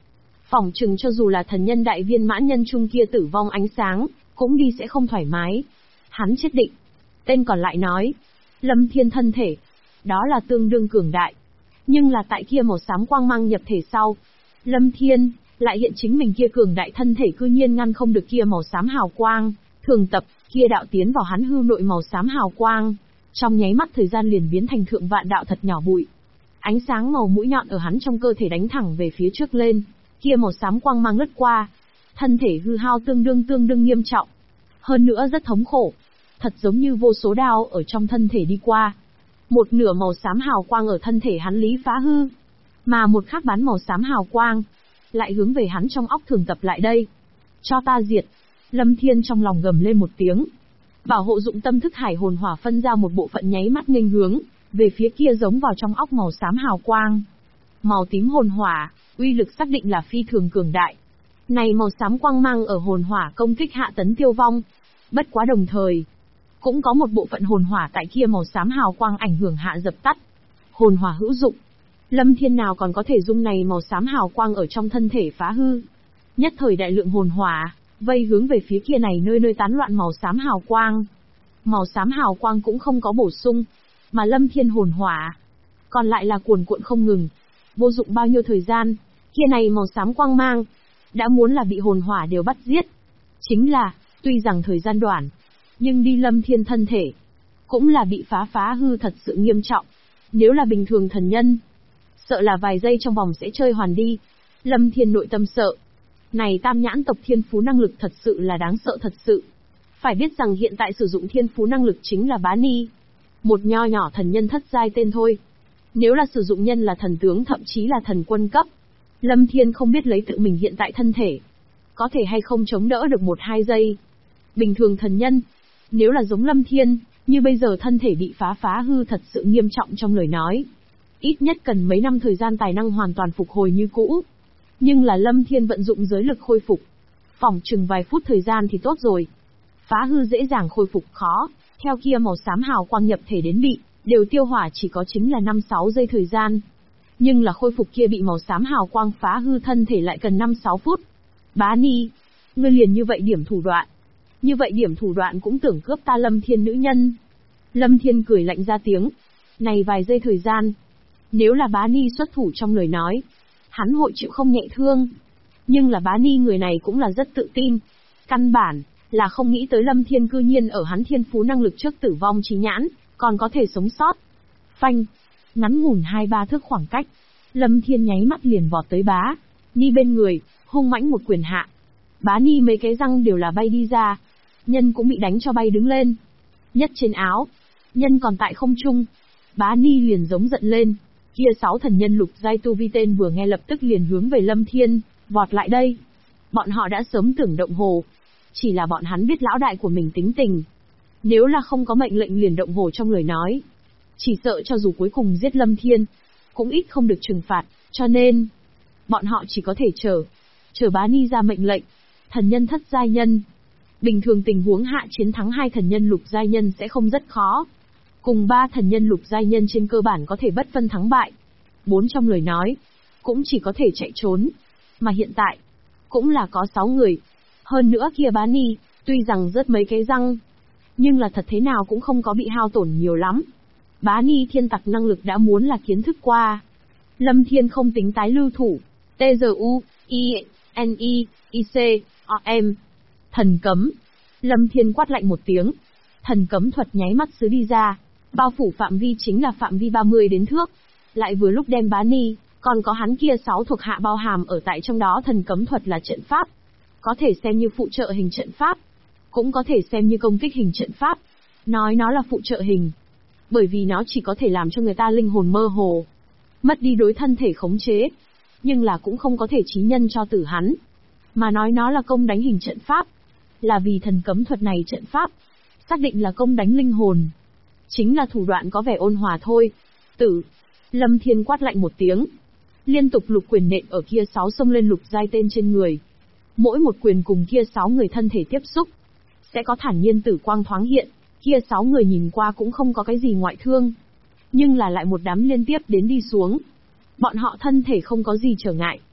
Phỏng chừng cho dù là thần nhân đại viên mãn nhân trung kia tử vong ánh sáng, cũng đi sẽ không thoải mái. Hắn chết định. Tên còn lại nói, Lâm Thiên thân thể, đó là tương đương cường đại. Nhưng là tại kia màu xám quang mang nhập thể sau, Lâm Thiên lại hiện chính mình kia cường đại thân thể cư nhiên ngăn không được kia màu xám hào quang, thường tập, kia đạo tiến vào hắn hư nội màu xám hào quang, trong nháy mắt thời gian liền biến thành thượng vạn đạo thật nhỏ bụi. Ánh sáng màu mũi nhọn ở hắn trong cơ thể đánh thẳng về phía trước lên, kia màu xám quang mang lướt qua, thân thể hư hao tương đương nghiêm trọng, hơn nữa rất thống khổ, thật giống như vô số đao ở trong thân thể đi qua. Một nửa màu xám hào quang ở thân thể hắn lý phá hư, mà một khác bán màu xám hào quang lại hướng về hắn trong óc thường tập lại đây. Cho ta diệt! Lâm Thiên trong lòng gầm lên một tiếng. Bảo hộ dụng tâm thức hải hồn hỏa phân ra một bộ phận nháy mắt nghênh hướng về phía kia giống vào trong óc màu xám hào quang. Màu tím hồn hỏa, uy lực xác định là phi thường cường đại. Này màu xám quang mang ở hồn hỏa công kích hạ tấn tiêu vong. Bất quá đồng thời, cũng có một bộ phận hồn hỏa tại kia màu xám hào quang ảnh hưởng hạ dập tắt. Hồn hỏa hữu dụng. Lâm Thiên nào còn có thể dung này màu xám hào quang ở trong thân thể phá hư. Nhất thời đại lượng hồn hỏa vây hướng về phía kia này nơi nơi tán loạn màu xám hào quang. Màu xám hào quang cũng không có bổ sung, mà Lâm Thiên hồn hỏa còn lại là cuồn cuộn không ngừng. Vô dụng bao nhiêu thời gian, kia này màu xám quang mang đã muốn là bị hồn hỏa đều bắt giết. Chính là, tuy rằng thời gian đoạn, nhưng đi Lâm Thiên thân thể cũng là bị phá hư thật sự nghiêm trọng. Nếu là bình thường thần nhân, sợ là vài giây trong vòng sẽ chơi hoàn đi. Lâm Thiên nội tâm sợ. Này tam nhãn tộc thiên phú năng lực thật sự là đáng sợ thật sự. Phải biết rằng hiện tại sử dụng thiên phú năng lực chính là Bá Ni, một nho nhỏ thần nhân thất giai tên thôi. Nếu là sử dụng nhân là thần tướng thậm chí là thần quân cấp, Lâm Thiên không biết lấy tự mình hiện tại thân thể có thể hay không chống đỡ được 1-2 giây. Bình thường thần nhân, nếu là giống Lâm Thiên, như bây giờ thân thể bị phá hư thật sự nghiêm trọng trong lời nói, ít nhất cần mấy năm thời gian tài năng hoàn toàn phục hồi như cũ. Nhưng là Lâm Thiên vận dụng giới lực khôi phục, phỏng chừng vài phút thời gian thì tốt rồi. Phá hư dễ dàng khôi phục khó, theo kia màu xám hào quang nhập thể đến bị đều tiêu hỏa chỉ có chính là 5-6 giây thời gian. Nhưng là khôi phục kia bị màu xám hào quang phá hư thân thể lại cần 5-6 phút. Bá Ni, ngươi liền như vậy điểm thủ đoạn. Như vậy điểm thủ đoạn cũng tưởng cướp ta Lâm Thiên nữ nhân. Lâm Thiên cười lạnh ra tiếng. Này vài giây thời gian, nếu là Bá Ni xuất thủ trong lời nói, hắn hội chịu không nhẹ thương. Nhưng là Bá Ni người này cũng là rất tự tin. Căn bản là không nghĩ tới Lâm Thiên cư nhiên ở hắn thiên phú năng lực trước tử vong trí nhãn, còn có thể sống sót. Phanh, ngắn ngủn 2-3 thước khoảng cách, Lâm Thiên nháy mắt liền vọt tới Bá Ni bên người, hung mãnh một quyền hạ. Bá Ni mấy cái răng đều là bay đi ra, nhân cũng bị đánh cho bay đứng lên. Nhất trên áo, nhân còn tại không trung. Bá Ni liền giống giận lên, kia 6 thần nhân lục giai tu vi tên vừa nghe lập tức liền hướng về Lâm Thiên vọt lại đây. Bọn họ đã sớm tưởng động hồ, chỉ là bọn hắn biết lão đại của mình tính tình, nếu là không có mệnh lệnh liền động hồ trong lời nói, chỉ sợ cho dù cuối cùng giết Lâm Thiên, cũng ít không được trừng phạt, cho nên bọn họ chỉ có thể chờ Bá Ni ra mệnh lệnh. Thần nhân thất giai nhân, bình thường tình huống hạ chiến thắng 2 thần nhân lục giai nhân sẽ không rất khó, cùng 3 thần nhân lục giai nhân trên cơ bản có thể bất phân thắng bại. 4 trong lời nói, cũng chỉ có thể chạy trốn, mà hiện tại cũng là có 6 người. Hơn nữa kia Bá Ni, tuy rằng rớt mấy cái răng, nhưng là thật thế nào cũng không có bị hao tổn nhiều lắm. Bá Ni thiên tặc năng lực đã muốn là kiến thức qua. Lâm Thiên không tính tái lưu thủ. T-Z-U-I-N-I-I-C-O-M. Thần cấm. Lâm Thiên quát lạnh một tiếng. Thần cấm thuật nháy mắt xứ đi ra. Bao phủ phạm vi chính là phạm vi 30 đến thước. Lại vừa lúc đem Bá Ni, còn có hắn kia 6 thuộc hạ bao hàm ở tại trong đó. Thần cấm thuật là trận pháp, có thể xem như phụ trợ hình trận pháp, cũng có thể xem như công kích hình trận pháp. Nói nó là phụ trợ hình, bởi vì nó chỉ có thể làm cho người ta linh hồn mơ hồ, mất đi đối thân thể khống chế, nhưng là cũng không có thể chí nhân cho tử hắn. Mà nói nó là công đánh hình trận pháp, là vì thần cấm thuật này trận pháp xác định là công đánh linh hồn, chính là thủ đoạn có vẻ ôn hòa thôi. Tử. Lâm Thiên quát lạnh một tiếng, liên tục lục quyền nện ở kia 6 xông lên lục giai tên trên người. Mỗi một quyền cùng kia 6 người thân thể tiếp xúc, sẽ có thản nhiên tử quang thoáng hiện. Kia 6 người nhìn qua cũng không có cái gì ngoại thương, nhưng là lại một đám liên tiếp đến đi xuống. Bọn họ thân thể không có gì trở ngại,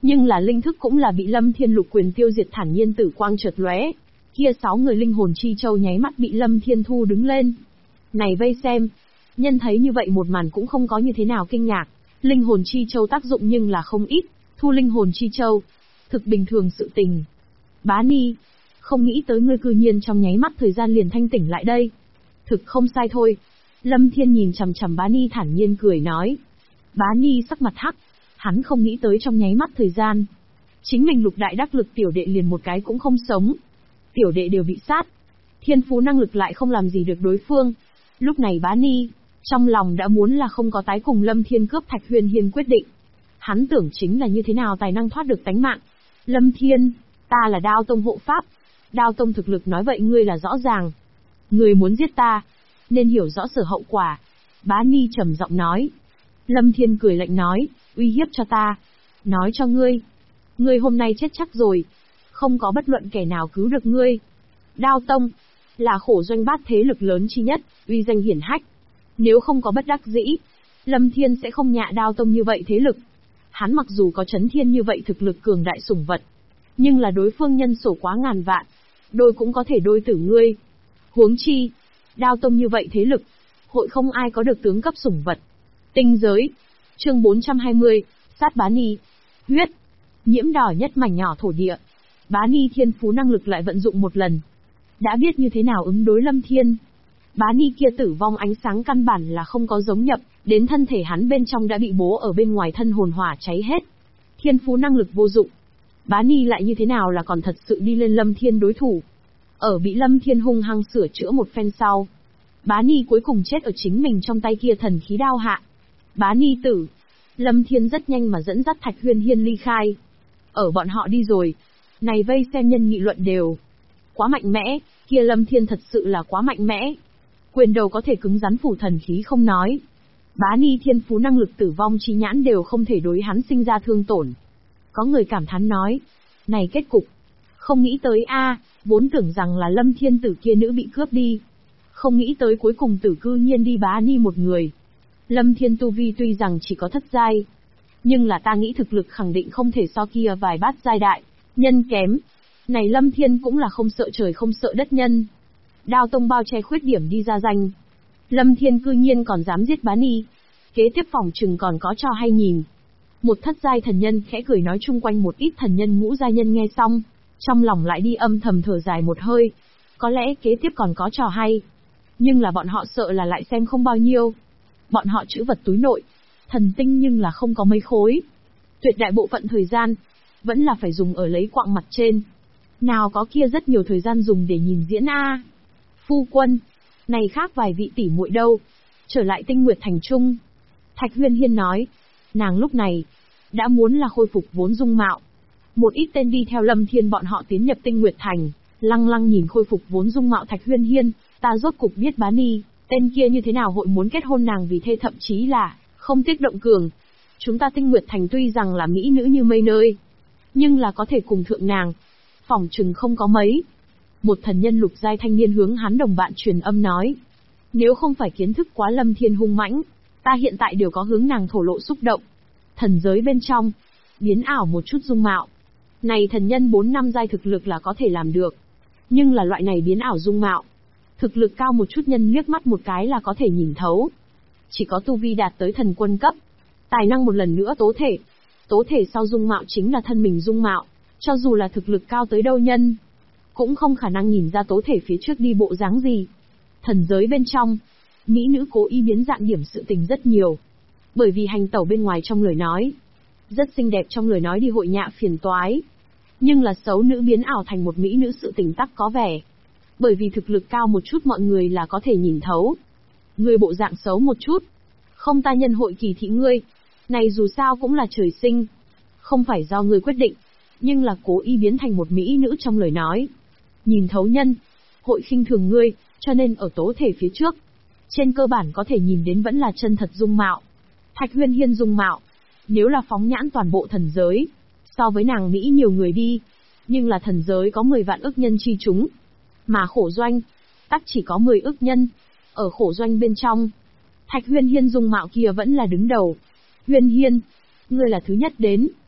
Nhưng là linh thức cũng là bị Lâm Thiên lục quyền tiêu diệt, thản nhiên tử quang chợt lóe. Kia 6 người linh hồn chi châu nháy mắt bị Lâm Thiên thu đứng lên. Này vây xem. Nhân thấy như vậy một màn cũng không có như thế nào kinh ngạc. Linh hồn chi châu tác dụng nhưng là không ít, thu linh hồn chi châu. Thực bình thường sự tình. Bá Ni, không nghĩ tới ngươi cư nhiên trong nháy mắt thời gian liền thanh tỉnh lại đây. Thực không sai thôi. Lâm Thiên nhìn chằm chằm Bá Ni thản nhiên cười nói. Bá Ni sắc mặt hắc, hắn không nghĩ tới trong nháy mắt thời gian. Chính mình lục đại đắc lực tiểu đệ liền một cái cũng không sống. Tiểu đệ đều bị sát. Thiên phú năng lực lại không làm gì được đối phương. Lúc này Bá Ni, trong lòng đã muốn là không có tái cùng Lâm Thiên cướp Thạch Huyên Hiên quyết định. Hắn tưởng chính là như thế nào tài năng thoát được tánh mạng. Lâm Thiên, ta là Đao Tông hộ pháp. Đao Tông thực lực nói vậy ngươi là rõ ràng. Ngươi muốn giết ta, nên hiểu rõ sở hậu quả. Bá Ni trầm giọng nói. Lâm Thiên cười lạnh nói, uy hiếp cho ta. Nói cho ngươi, ngươi hôm nay chết chắc rồi. Không có bất luận kẻ nào cứu được ngươi. Đao Tông, là khổ doanh bát thế lực lớn chi nhất, uy danh hiển hách. Nếu không có bất đắc dĩ, Lâm Thiên sẽ không nhạ Đao Tông như vậy thế lực. Hắn mặc dù có chấn thiên như vậy thực lực cường đại sủng vật, nhưng là đối phương nhân sổ quá ngàn vạn, đôi cũng có thể đôi tử ngươi. Huống chi, Đao Tông như vậy thế lực, hội không ai có được tướng cấp sủng vật. Tinh giới, chương 420, sát Bá Ni, huyết, nhiễm đỏ nhất mảnh nhỏ thổ địa. Bá Ni thiên phú năng lực lại vận dụng một lần. Đã biết như thế nào ứng đối Lâm Thiên. Bá Ni kia tử vong ánh sáng căn bản là không có giống nhập, đến thân thể hắn bên trong đã bị bố ở bên ngoài thân hồn hỏa cháy hết. Thiên phú năng lực vô dụng. Bá Ni lại như thế nào là còn thật sự đi lên Lâm Thiên đối thủ. Ở bị Lâm Thiên hung hăng sửa chữa một phen sau, Bá Ni cuối cùng chết ở chính mình trong tay kia thần khí đao hạ. Bá Ni tử. Lâm Thiên rất nhanh mà dẫn dắt Thạch Huyên Hiên ly khai. Ở bọn họ đi rồi, này vây xem nhân nghị luận đều. Quá mạnh mẽ, kia Lâm Thiên thật sự là quá mạnh mẽ. Quyền đầu có thể cứng rắn phủ thần khí không nói. Bá Ni thiên phú năng lực tử vong chi nhãn đều không thể đối hắn sinh ra thương tổn. Có người cảm thán nói, này kết cục. Không nghĩ tới a, vốn tưởng rằng là Lâm Thiên tử kia nữ bị cướp đi. Không nghĩ tới cuối cùng tử cư nhiên đi Bá Ni một người. Lâm Thiên tu vi tuy rằng chỉ có thất giai, nhưng là ta nghĩ thực lực khẳng định không thể so kia vài bát giai đại nhân kém. Này Lâm Thiên cũng là không sợ trời không sợ đất nhân. Đao Tông bao che khuyết điểm đi ra danh. Lâm Thiên cư nhiên còn dám giết Bá Ni. Kế tiếp phòng trừng còn có cho hay nhìn. Một thất giai thần nhân khẽ cười nói chung quanh một ít thần nhân ngũ giai nhân nghe xong, trong lòng lại đi âm thầm thở dài một hơi. Có lẽ kế tiếp còn có trò hay. Nhưng là bọn họ sợ là lại xem không bao nhiêu. Bọn họ trữ vật túi nội, thần tinh nhưng là không có mấy khối. Tuyệt đại bộ phận thời gian, vẫn là phải dùng ở lấy quạng mặt trên. Nào có kia rất nhiều thời gian dùng để nhìn diễn a. Phu quân, này khác vài vị tỷ muội đâu. Trở lại Tinh Nguyệt Thành Trung. Thạch Huyên Hiên nói, nàng lúc này, đã muốn là khôi phục vốn dung mạo. Một ít tên đi theo Lâm Thiên bọn họ tiến nhập Tinh Nguyệt Thành, lăng lăng nhìn khôi phục vốn dung mạo Thạch Huyên Hiên, ta rốt cục biết Bá Ni, tên kia như thế nào hội muốn kết hôn nàng vì thê, thậm chí là, không tiếc động cường. Chúng ta Tinh Nguyệt Thành tuy rằng là mỹ nữ như mây nơi, nhưng là có thể cùng thượng nàng, phỏng chừng không có mấy. Một thần nhân lục giai thanh niên hướng hắn đồng bạn truyền âm nói, nếu không phải kiến thức quá Lâm Thiên hung mãnh, ta hiện tại đều có hướng nàng thổ lộ xúc động. Thần giới bên trong, biến ảo một chút dung mạo. Này thần nhân 4 năm giai thực lực là có thể làm được. Nhưng là loại này biến ảo dung mạo. Thực lực cao một chút nhân liếc mắt một cái là có thể nhìn thấu. Chỉ có tu vi đạt tới thần quân cấp. Tài năng một lần nữa tố thể. Tố thể sau dung mạo chính là thân mình dung mạo. Cho dù là thực lực cao tới đâu nhân, cũng không khả năng nhìn ra tố thể phía trước đi bộ dáng gì. Thần giới bên trong, mỹ nữ cố ý biến dạng điểm sự tình rất nhiều. Bởi vì hành tẩu bên ngoài trong lời nói, rất xinh đẹp trong lời nói đi hội nhạ phiền toái. Nhưng là xấu nữ biến ảo thành một mỹ nữ sự tình tắc có vẻ. Bởi vì thực lực cao một chút mọi người là có thể nhìn thấu. Người bộ dạng xấu một chút, không ta nhân hội kỳ thị ngươi. Này dù sao cũng là trời sinh, không phải do ngươi quyết định, nhưng là cố ý biến thành một mỹ nữ trong lời nói. Nhìn thấu nhân, hội khinh thường ngươi, cho nên ở tố thể phía trước, trên cơ bản có thể nhìn đến vẫn là chân thật dung mạo. Thạch Huyên Hiên dung mạo, nếu là phóng nhãn toàn bộ thần giới, so với nàng Mỹ nhiều người đi, nhưng là thần giới có 10 vạn ức nhân chi chúng, mà khổ doanh, tắc chỉ có 10 ức nhân, ở khổ doanh bên trong. Thạch Huyên Hiên dung mạo kia vẫn là đứng đầu. Huyên Hiên, ngươi là thứ nhất đến.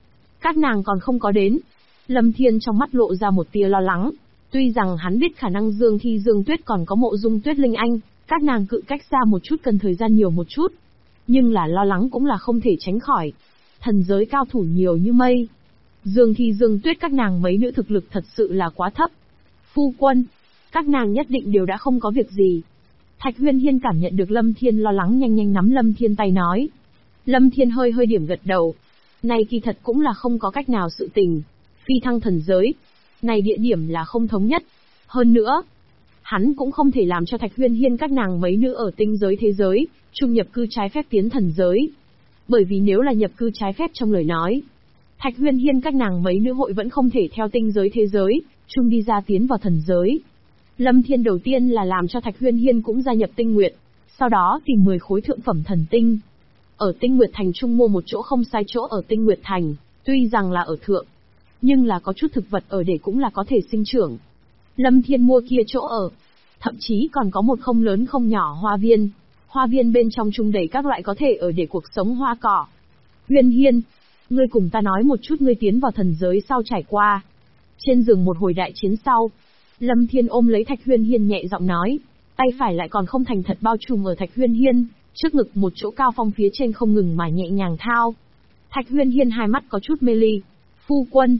Các nàng còn không có đến. Lâm Thiên trong mắt lộ ra một tia lo lắng. Tuy rằng hắn biết khả năng Dương Thi Dương Tuyết còn có Mộ Dung Tuyết Linh Anh, các nàng cự cách xa một chút cần thời gian nhiều một chút. Nhưng là lo lắng cũng là không thể tránh khỏi. Thần giới cao thủ nhiều như mây. Dương Thi Dương Tuyết các nàng mấy nữ thực lực thật sự là quá thấp. Phu quân, các nàng nhất định đều đã không có việc gì. Thạch Huyên Hiên cảm nhận được Lâm Thiên lo lắng, nhanh nhanh nắm Lâm Thiên tay nói. Lâm Thiên hơi hơi điểm gật đầu. Này kỳ thật cũng là không có cách nào sự tình. Phi thăng thần giới. Này địa điểm là không thống nhất. Hơn nữa, hắn cũng không thể làm cho Thạch Huyên Hiên các nàng mấy nữ ở tinh giới thế giới, chung nhập cư trái phép tiến thần giới. Bởi vì nếu là nhập cư trái phép trong lời nói, Thạch Huyên Hiên các nàng mấy nữ hội vẫn không thể theo tinh giới thế giới, chung đi ra tiến vào thần giới. Lâm Thiên đầu tiên là làm cho Thạch Huyên Hiên cũng gia nhập Tinh Nguyệt, sau đó tìm 10 khối thượng phẩm thần tinh. Ở Tinh Nguyệt Thành chung mua một chỗ không sai chỗ ở Tinh Nguyệt Thành, tuy rằng là ở thượng, nhưng là có chút thực vật ở để cũng là có thể sinh trưởng. Lâm Thiên mua kia chỗ ở, thậm chí còn có một không lớn không nhỏ hoa viên. Hoa viên bên trong chung đầy các loại có thể ở để cuộc sống hoa cỏ. Huyên Hiên, ngươi cùng ta nói một chút ngươi tiến vào thần giới sau trải qua. Trên giường một hồi đại chiến sau, Lâm Thiên ôm lấy Thạch Huyên Hiên nhẹ giọng nói, tay phải lại còn không thành thật bao trùm ở Thạch Huyên Hiên, trước ngực một chỗ cao phong phía trên không ngừng mà nhẹ nhàng thao. Thạch Huyên Hiên hai mắt có chút mê ly. Phu quân,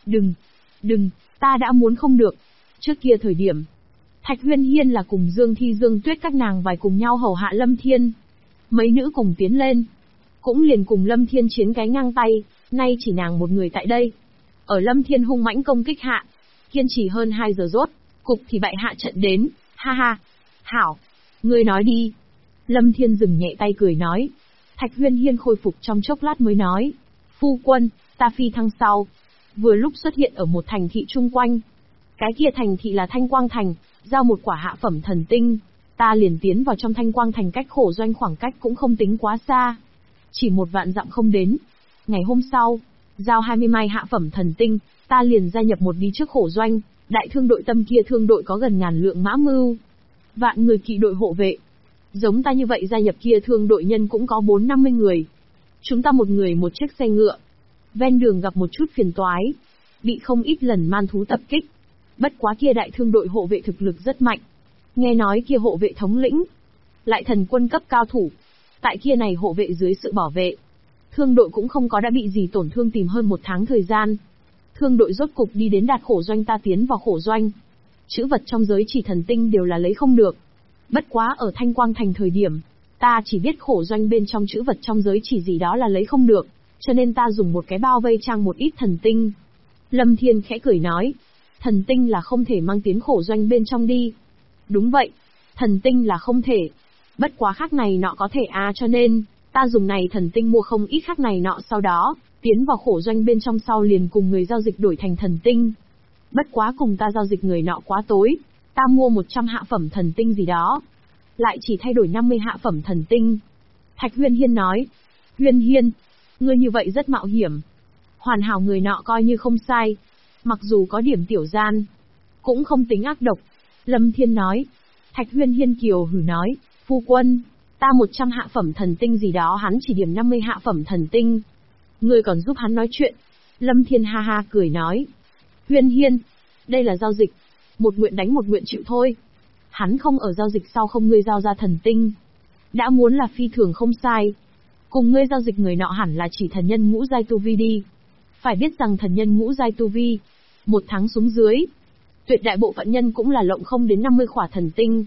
đừng, ta đã muốn không được. Trước kia thời điểm, Thạch Huyên Hiên là cùng Dương Thi Dương Tuyết các nàng vài cùng nhau hầu hạ Lâm Thiên. Mấy nữ cùng tiến lên, cũng liền cùng Lâm Thiên chiến cái ngang tay, nay chỉ nàng một người tại đây. Ở Lâm Thiên hung mãnh công kích hạ, kiên trì hơn 2 giờ rốt, cục thì bại hạ trận đến, ha ha. Hảo, ngươi nói đi. Lâm Thiên dừng nhẹ tay cười nói. Thạch Huyên Hiên khôi phục trong chốc lát mới nói. Phu quân, ta phi thăng sau, vừa lúc xuất hiện ở một thành thị chung quanh. Cái kia thành thị là Thanh Quang Thành, giao một quả hạ phẩm thần tinh. Ta liền tiến vào trong Thanh Quang Thành, cách khổ doanh khoảng cách cũng không tính quá xa. Chỉ 1 vạn dặm không đến. Ngày hôm sau, giao 20 mai hạ phẩm thần tinh, ta liền gia nhập một đi trước khổ doanh. Đại thương đội Tâm kia thương đội có gần 1000 lượng mã mưu, vạn người kỵ đội hộ vệ. Giống ta như vậy gia nhập kia thương đội nhân cũng có 450 người. Chúng ta một người một chiếc xe ngựa. Ven đường gặp một chút phiền toái, bị không ít lần man thú tập kích. Bất quá kia đại thương đội hộ vệ thực lực rất mạnh. Nghe nói kia hộ vệ thống lĩnh lại thần quân cấp cao thủ. Tại kia này hộ vệ dưới sự bảo vệ, thương đội cũng không có đã bị gì tổn thương, tìm hơn 1 tháng thời gian. Thương đội rốt cục đi đến đạt khổ doanh, ta tiến vào khổ doanh. Chữ vật trong giới chỉ thần tinh đều là lấy không được. Bất quá ở Thanh Quang Thành thời điểm, ta chỉ biết khổ doanh bên trong chữ vật trong giới chỉ gì đó là lấy không được, cho nên ta dùng một cái bao vây trang một ít thần tinh. Lâm Thiên khẽ cười nói, thần tinh là không thể mang tiến khổ doanh bên trong đi. Đúng vậy, thần tinh là không thể. Bất quá khác này nọ có thể cho nên, ta dùng này thần tinh mua không ít khác này nọ, sau đó, tiến vào khổ doanh bên trong sau liền cùng người giao dịch đổi thành thần tinh. Bất quá cùng ta giao dịch người nọ quá tối, ta mua 100 hạ phẩm thần tinh gì đó, lại chỉ thay đổi 50 hạ phẩm thần tinh. Thạch Huyên Hiên nói, Huyên Hiên, ngươi như vậy rất mạo hiểm. Hoàn hảo người nọ coi như không sai, mặc dù có điểm tiểu gian, cũng không tính ác độc. Lâm Thiên nói. Thạch Huyên Hiên kiều hử nói, phu quân, ta 100 hạ phẩm thần tinh gì đó hắn chỉ điểm 50 hạ phẩm thần tinh. Ngươi còn giúp hắn nói chuyện. Lâm Thiên ha ha cười nói, Huyên Hiên, đây là giao dịch, một nguyện đánh một nguyện chịu thôi. Hắn không ở giao dịch sau không ngươi giao ra thần tinh, đã muốn là phi thường không sai. Cùng ngươi giao dịch người nọ hẳn là chỉ thần nhân ngũ giai tu vi đi. Phải biết rằng thần nhân ngũ giai tu vi, 1 tháng xuống dưới, tuyệt đại bộ phận nhân cũng là lộng không đến 50 khỏa thần tinh.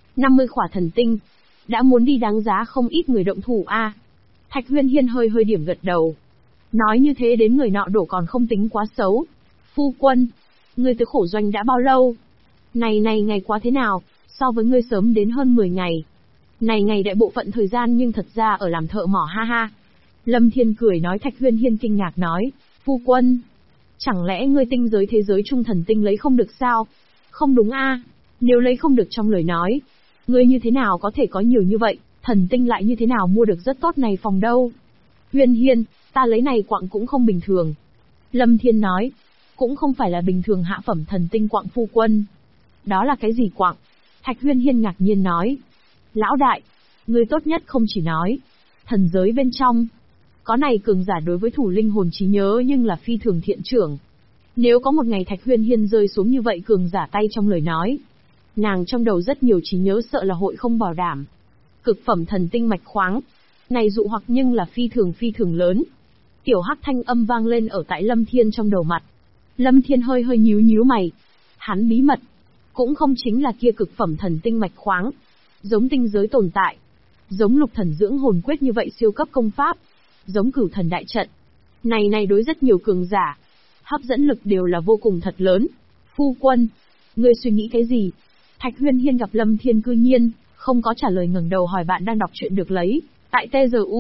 50 khỏa thần tinh, đã muốn đi đáng giá không ít người động thủ a. Thạch Huyên Hiên hơi hơi điểm gật đầu. Nói như thế đến người nọ đổ còn không tính quá xấu. Phu quân, ngươi tới khổ doanh đã bao lâu? Này ngày quá thế nào, so với ngươi sớm đến hơn 10 ngày. Này ngày đại bộ phận thời gian nhưng thật ra ở làm thợ mỏ ha ha. Lâm Thiên cười nói. Thạch Huyên Hiên kinh ngạc nói, phu quân, chẳng lẽ ngươi tinh giới thế giới trung thần tinh lấy không được sao? Không đúng a, nếu lấy không được trong lời nói, ngươi như thế nào có thể có nhiều như vậy, thần tinh lại như thế nào mua được rất tốt này phòng đâu? Huyên Hiên, ta lấy này quặng cũng không bình thường. Lâm Thiên nói, cũng không phải là bình thường hạ phẩm thần tinh quặng phu quân. Đó là cái gì quặng? Thạch Huyên Hiên ngạc nhiên nói, lão đại, ngươi tốt nhất không chỉ nói, thần giới bên trong, Có này cường giả đối với thủ linh hồn trí nhớ nhưng là phi thường thiện trưởng. Nếu có một ngày Thạch Huyên Hiên rơi xuống như vậy cường giả tay trong lời nói, nàng trong đầu rất nhiều trí nhớ sợ là hội không bảo đảm. Cực phẩm thần tinh mạch khoáng, này dụ hoặc nhưng là phi thường lớn. Tiểu Hắc thanh âm vang lên ở tại Lâm Thiên trong đầu mặt. Lâm Thiên hơi nhíu mày. Hắn bí mật, cũng không chính là kia cực phẩm thần tinh mạch khoáng, giống tinh giới tồn tại, giống lục thần dưỡng hồn quyết như vậy siêu cấp công pháp, giống cửu thần đại trận. Này đối rất nhiều cường giả, hấp dẫn lực đều là vô cùng thật lớn. Phu quân, ngươi suy nghĩ cái gì? Thạch Huyên Hiên gặp Lâm Thiên cư nhiên không có trả lời, ngẩng đầu hỏi bạn đang đọc truyện được lấy tại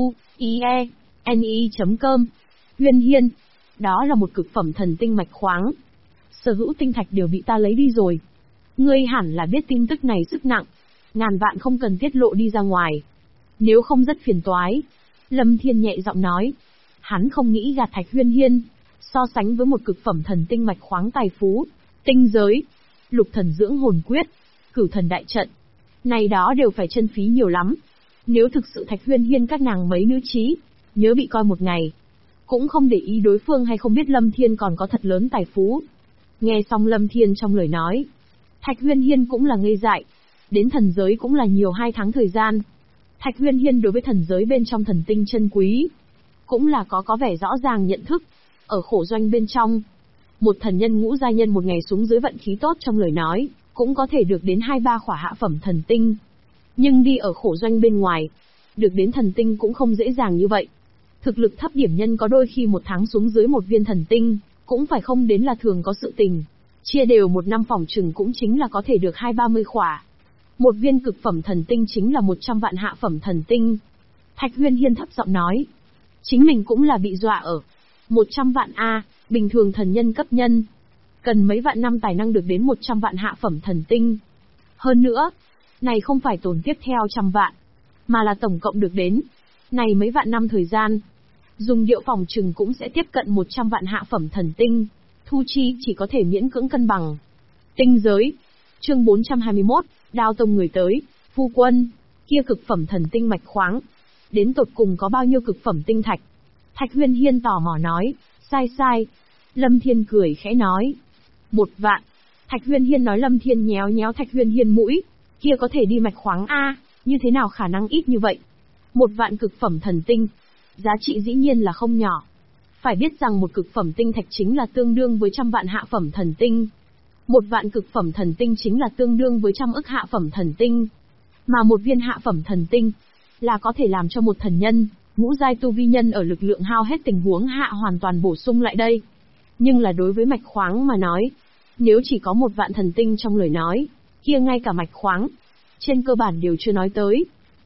tzuieni.com. Huyên Hiên, đó là một cực phẩm thần tinh mạch khoáng. Sở hữu tinh thạch đều bị ta lấy đi rồi. Ngươi hẳn là biết tin tức này sức nặng, ngàn vạn không cần tiết lộ đi ra ngoài. Nếu không rất phiền toái. Lâm Thiên nhẹ giọng nói. Hắn không nghĩ gạt Thạch Huyên Hiên. So sánh với một cực phẩm thần tinh mạch khoáng tài phú, tinh giới, lục thần dưỡng hồn quyết, cửu thần đại trận, này đó đều phải chân phí nhiều lắm. Nếu thực sự Thạch Huyên Hiên các nàng mấy nữ trí, nhớ bị coi một ngày, cũng không để ý đối phương hay không biết Lâm Thiên còn có thật lớn tài phú. Nghe xong Lâm Thiên trong lời nói, Thạch Huyên Hiên cũng là ngây dại. Đến thần giới cũng là nhiều 2 tháng thời gian. Thạch Huyên Hiên đối với thần giới bên trong thần tinh chân quý, cũng là có vẻ rõ ràng nhận thức. Ở khổ doanh bên trong, một thần nhân ngũ giai nhân một ngày xuống dưới vận khí tốt trong lời nói, cũng có thể được đến 2-3 khỏa hạ phẩm thần tinh. Nhưng đi ở khổ doanh bên ngoài, được đến thần tinh cũng không dễ dàng như vậy. Thực lực thấp điểm nhân có đôi khi 1 tháng xuống dưới một viên thần tinh, cũng phải không đến là thường có sự tình. Chia đều 1 năm phòng chừng cũng chính là có thể được 20-30 khỏa. Một viên cực phẩm thần tinh chính là 100 vạn hạ phẩm thần tinh. Thạch Huyên Hiên thấp giọng nói. Chính mình cũng là bị dọa ở. 100 vạn A, bình thường thần nhân cấp nhân. Cần mấy vạn năm tài năng được đến 100 vạn hạ phẩm thần tinh. Hơn nữa, này không phải tồn tiếp theo 100 vạn, mà là tổng cộng được đến. Này mấy vạn năm thời gian, dùng điệu phòng trừng cũng sẽ tiếp cận 100 vạn hạ phẩm thần tinh. Thu chi chỉ có thể miễn cưỡng cân bằng. Tinh giới. Chương 421, Đao Tông người tới. Phu quân, kia cực phẩm thần tinh mạch khoáng, đến tột cùng có bao nhiêu cực phẩm tinh thạch? Thạch Huyên Hiên tò mò nói. Sai. Lâm Thiên cười khẽ nói. 1 vạn. Thạch Huyên Hiên nói. Lâm Thiên nhéo Thạch Huyên Hiên mũi. Kia có thể đi mạch khoáng A, như thế nào khả năng ít như vậy? 1 vạn cực phẩm thần tinh, giá trị dĩ nhiên là không nhỏ. Phải biết rằng một cực phẩm tinh thạch chính là tương đương với 100 vạn hạ phẩm thần tinh. 1 vạn cực phẩm thần tinh chính là tương đương với 100 ức hạ phẩm thần tinh. Mà một viên hạ phẩm thần tinh là có thể làm cho một thần nhân, ngũ giai tu vi nhân ở lực lượng hao hết tình huống hạ hoàn toàn bổ sung lại đây. Nhưng là đối với mạch khoáng mà nói, nếu chỉ có 1 vạn thần tinh trong lời nói, kia ngay cả mạch khoáng, trên cơ bản đều chưa nói tới.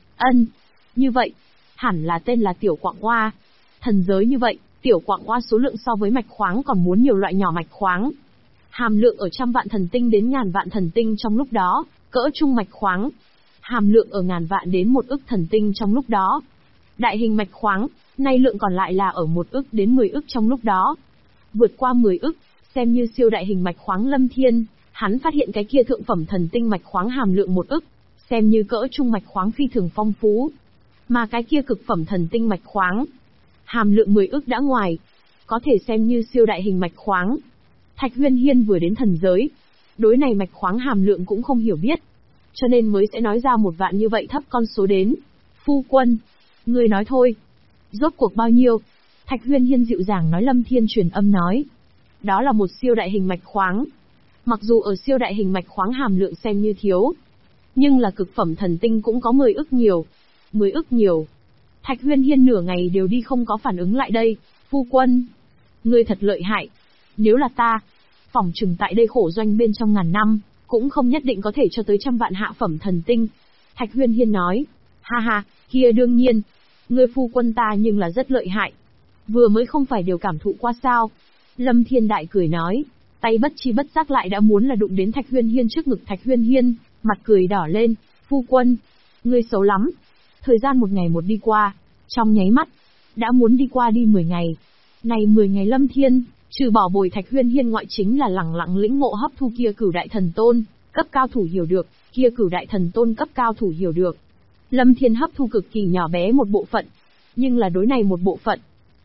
Như vậy, hẳn là tên là Tiểu Quạng Oa. Thần giới như vậy, Tiểu Quạng Oa số lượng so với mạch khoáng còn muốn nhiều loại nhỏ mạch khoáng. Hàm lượng ở 100 vạn thần tinh đến ngàn vạn thần tinh trong lúc đó, cỡ trung mạch khoáng. Hàm lượng ở ngàn vạn đến 1 ức thần tinh trong lúc đó. Đại hình mạch khoáng, nay lượng còn lại là ở 1 ức đến 10 ức trong lúc đó. Vượt qua 10 ức, xem như siêu đại hình mạch khoáng. Lâm Thiên, hắn phát hiện cái kia thượng phẩm thần tinh mạch khoáng hàm lượng 1 ức, xem như cỡ trung mạch khoáng phi thường phong phú. Mà cái kia cực phẩm thần tinh mạch khoáng, hàm lượng 10 ức đã ngoài, có thể xem như siêu đại hình mạch khoáng. Thạch Huyên Hiên vừa đến thần giới, đối này mạch khoáng hàm lượng cũng không hiểu biết, cho nên mới sẽ nói ra 1 vạn như vậy thấp con số đến. Phu quân, ngươi nói thôi, rốt cuộc bao nhiêu? Thạch Huyên Hiên dịu dàng nói. Lâm Thiên truyền âm nói, đó là một siêu đại hình mạch khoáng. Mặc dù ở siêu đại hình mạch khoáng hàm lượng xem như thiếu, nhưng là cực phẩm thần tinh cũng có 10 ức nhiều. 10 ức nhiều. Thạch Huyên Hiên nửa ngày đều đi không có phản ứng lại đây. Phu quân, ngươi thật lợi hại. Nếu là ta, phỏng chừng tại đây khổ doanh bên trong ngàn năm, cũng không nhất định có thể cho tới 100 vạn hạ phẩm thần tinh. Thạch Huyên Hiên nói. Ha, kia đương nhiên. Ngươi phu quân ta nhưng là rất lợi hại. Vừa mới không phải đều cảm thụ qua sao? Lâm Thiên đại cười nói. Tay bất chi bất giác lại đã muốn là đụng đến Thạch Huyên Hiên trước ngực. Thạch Huyên Hiên, mặt cười đỏ lên. Phu quân, ngươi xấu lắm. Thời gian một ngày một đi qua, trong nháy mắt, đã muốn đi qua đi 10 ngày. Này 10 ngày Lâm Thiên, trừ bỏ bồi Thạch Huyên Hiên ngoại chính là lẳng lặng lĩnh ngộ hấp thu kia cửu đại thần tôn, cấp cao thủ hiểu được, kia cửu đại thần tôn cấp cao thủ hiểu được. Lâm Thiên hấp thu cực kỳ nhỏ bé một bộ phận, nhưng là đối này một bộ phận,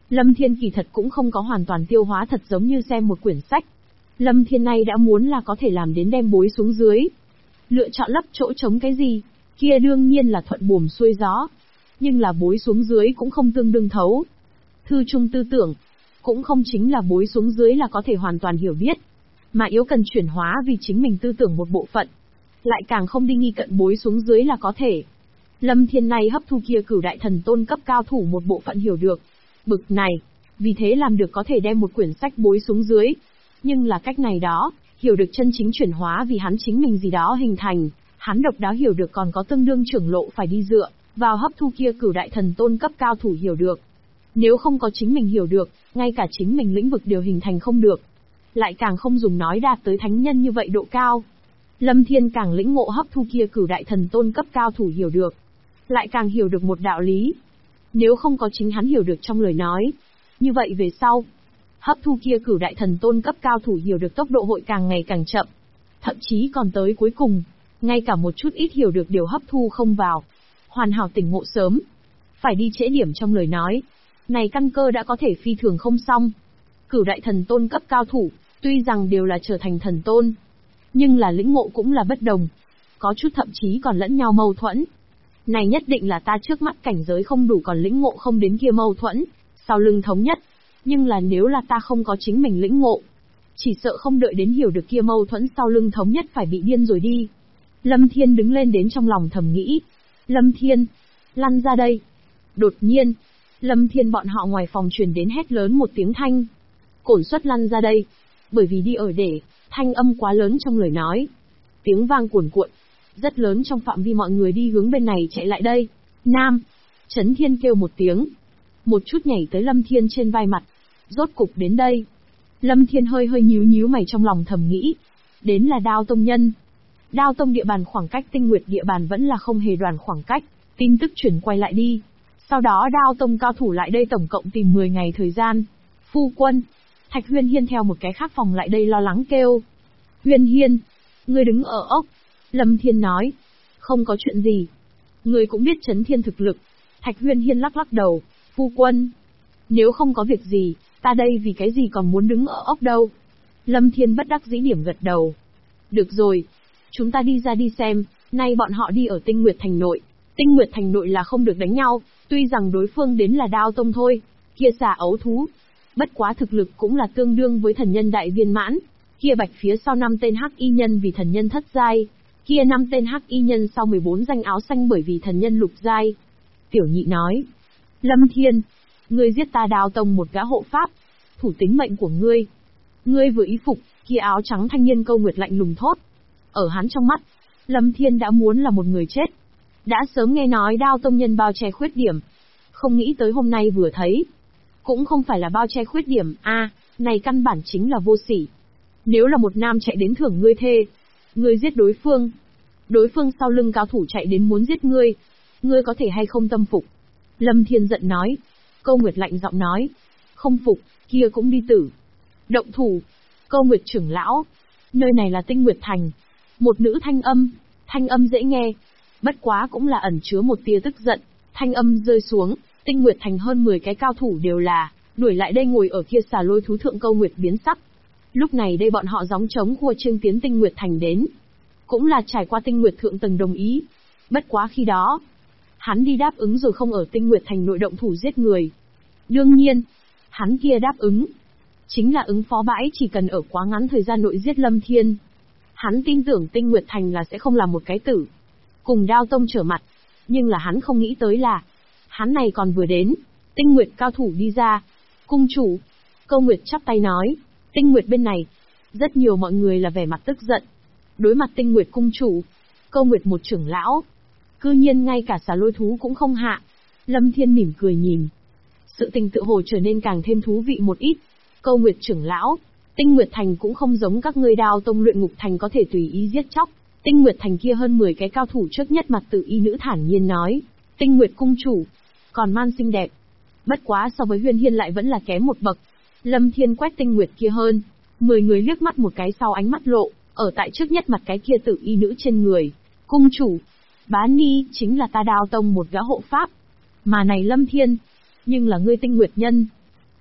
Lâm Thiên kỳ thật cũng không có hoàn toàn tiêu hóa thật giống như xem một quyển sách. Lâm Thiên nay đã muốn là có thể làm đến đem bối xuống dưới. Lựa chọn lấp chỗ trống cái gì, kia đương nhiên là thuận buồm xuôi gió. Nhưng là bối xuống dưới cũng không tương đương thấu. Thư trung tư tưởng, cũng không chính là bối xuống dưới là có thể hoàn toàn hiểu biết. Mà yếu cần chuyển hóa vì chính mình tư tưởng một bộ phận. Lại càng không đi nghi cận bối xuống dưới là có thể. Lâm Thiên này hấp thu kia cửu đại thần tôn cấp cao thủ một bộ phận hiểu được. Bực này, vì thế làm được có thể đem một quyển sách bối xuống dưới. Nhưng là cách này đó, hiểu được chân chính chuyển hóa vì hắn chính mình gì đó hình thành, hắn độc đáo hiểu được còn có tương đương trưởng lộ phải đi dựa, vào hấp thu kia cửu đại thần tôn cấp cao thủ hiểu được. Nếu không có chính mình hiểu được, ngay cả chính mình lĩnh vực đều hình thành không được. Lại càng không dùng nói đạt tới thánh nhân như vậy độ cao. Lâm Thiên càng lĩnh ngộ hấp thu kia cửu đại thần tôn cấp cao thủ hiểu được. Lại càng hiểu được một đạo lý. Nếu không có chính hắn hiểu được trong lời nói. Như vậy về sau, hấp thu kia cửu đại thần tôn cấp cao thủ hiểu được tốc độ hội càng ngày càng chậm. Thậm chí còn tới cuối cùng, ngay cả một chút ít hiểu được điều hấp thu không vào. Hoàn hảo tỉnh ngộ sớm. Phải đi trễ điểm trong lời nói. Này căn cơ đã có thể phi thường không xong. Cửu đại thần tôn cấp cao thủ, tuy rằng đều là trở thành thần tôn. Nhưng là lĩnh ngộ cũng là bất đồng. Có chút thậm chí còn lẫn nhau mâu thuẫn. Này nhất định là ta trước mắt cảnh giới không đủ còn lĩnh ngộ không đến kia mâu thuẫn, sau lưng thống nhất. Nhưng là nếu là ta không có chính mình lĩnh ngộ, chỉ sợ không đợi đến hiểu được kia mâu thuẫn sau lưng thống nhất phải bị điên rồi đi. Lâm Thiên đứng lên đến trong lòng thầm nghĩ. Lâm Thiên, lăn ra đây. Đột nhiên, Lâm Thiên bọn họ ngoài phòng truyền đến hét lớn một tiếng thanh. Cổn Xuất lăn ra đây. Bởi vì đi ở để, thanh âm quá lớn trong lời nói. Tiếng vang cuồn cuộn, rất lớn trong phạm vi mọi người đi hướng bên này chạy lại đây. Nam, Chấn Thiên kêu một tiếng. Một chút nhảy tới Lâm Thiên trên vai mặt. Rốt cục đến đây. Lâm Thiên hơi nhíu mày trong lòng thầm nghĩ. Đến là Đao Tông nhân. Đao Tông địa bàn khoảng cách Tinh Nguyệt địa bàn vẫn là không hề đoàn khoảng cách. Tin tức chuyển quay lại đi. Sau đó Đao Tông cao thủ lại đây tổng cộng tìm 10 ngày thời gian. Phu quân. Thạch Huyên Hiên theo một cái khác phòng lại đây lo lắng kêu. Huyên Hiên, ngươi đứng ở ốc. Lâm Thiên nói. Không có chuyện gì. Ngươi cũng biết Chấn Thiên thực lực. Thạch Huyên Hiên lắc đầu. Phu quân. Nếu không có việc gì, ta đây vì cái gì còn muốn đứng ở ốc đâu. Lâm Thiên bất đắc dĩ điểm gật đầu. Được rồi. Chúng ta đi ra đi xem, nay bọn họ đi ở Tinh Nguyệt Thành nội. Tinh Nguyệt Thành nội là không được đánh nhau, tuy rằng đối phương đến là Đao Tông thôi. Kia xà ấu thú. Bất quá thực lực cũng là tương đương với thần nhân đại viên mãn. Kia bạch phía sau 5 tên hắc y nhân vì thần nhân thất giai. Kia 5 tên hắc y nhân sau 14 danh áo xanh bởi vì thần nhân lục giai. Tiểu Nhị nói. Lâm Thiên, ngươi giết ta Đao Tông một gã hộ pháp. Thủ tính mệnh của ngươi. Ngươi vừa ý phục, kia áo trắng thanh niên Câu Nguyệt lạnh lùng thốt. Ở hắn trong mắt, Lâm Thiên đã muốn là một người chết. Đã sớm nghe nói Đao Tông nhân bao che khuyết điểm. Không nghĩ tới hôm nay vừa thấy. Cũng không phải là bao che khuyết điểm, này căn bản chính là vô sỉ. Nếu là một nam chạy đến thưởng ngươi thê, ngươi giết đối phương. Đối phương sau lưng cao thủ chạy đến muốn giết ngươi. Ngươi có thể hay không tâm phục? Lâm Thiên giận nói. Câu Nguyệt lạnh giọng nói. Không phục, kia cũng đi tử. Động thủ. Câu Nguyệt trưởng lão. Nơi này là Tinh Nguyệt Thành. Một nữ thanh âm dễ nghe. Bất quá cũng là ẩn chứa một tia tức giận. Thanh âm rơi xuống, Tinh Nguyệt Thành hơn 10 cái cao thủ đều là đuổi lại đây ngồi ở kia xà lôi thú thượng. Câu Nguyệt biến sắc. Lúc này đây bọn họ gióng trống khua chiêng tiến Tinh Nguyệt Thành đến. Cũng là trải qua Tinh Nguyệt thượng tầng đồng ý. Bất quá khi đó, hắn đi đáp ứng rồi không ở Tinh Nguyệt Thành nội động thủ giết người. Đương nhiên, hắn kia đáp ứng, chính là ứng phó bãi chỉ cần ở quá ngắn thời gian nội giết Lâm Thiên. Hắn tin tưởng Tinh Nguyệt Thành là sẽ không làm một cái tử. Cùng Đao Tông trở mặt. Nhưng là hắn không nghĩ tới là, hắn này còn vừa đến, Tinh Nguyệt cao thủ đi ra. Cung chủ. Câu Nguyệt chắp tay nói. Tinh Nguyệt bên này, rất nhiều mọi người là vẻ mặt tức giận. Đối mặt Tinh Nguyệt cung chủ, Câu Nguyệt một trưởng lão, cư nhiên ngay cả xà lôi thú cũng không hạ. Lâm Thiên mỉm cười nhìn. Sự tình tự hồ trở nên càng thêm thú vị một ít. Câu Nguyệt trưởng lão, Tinh Nguyệt Thành cũng không giống các ngươi Đao Tông Luyện Ngục Thành có thể tùy ý giết chóc. Tinh Nguyệt Thành kia hơn 10 cái cao thủ trước nhất mặt tự y nữ thản nhiên nói. Tinh Nguyệt cung chủ, còn man xinh đẹp. Bất quá so với Huyên Hiên lại vẫn là kém một bậc. Lâm Thiên quét Tinh Nguyệt kia hơn 10 người liếc mắt một cái sau ánh mắt lộ, ở tại trước nhất mặt cái kia tự y nữ trên người. Cung chủ, Bá Ni chính là ta Đao Tông một gã hộ pháp. Mà này Lâm Thiên, nhưng là ngươi Tinh Nguyệt nhân.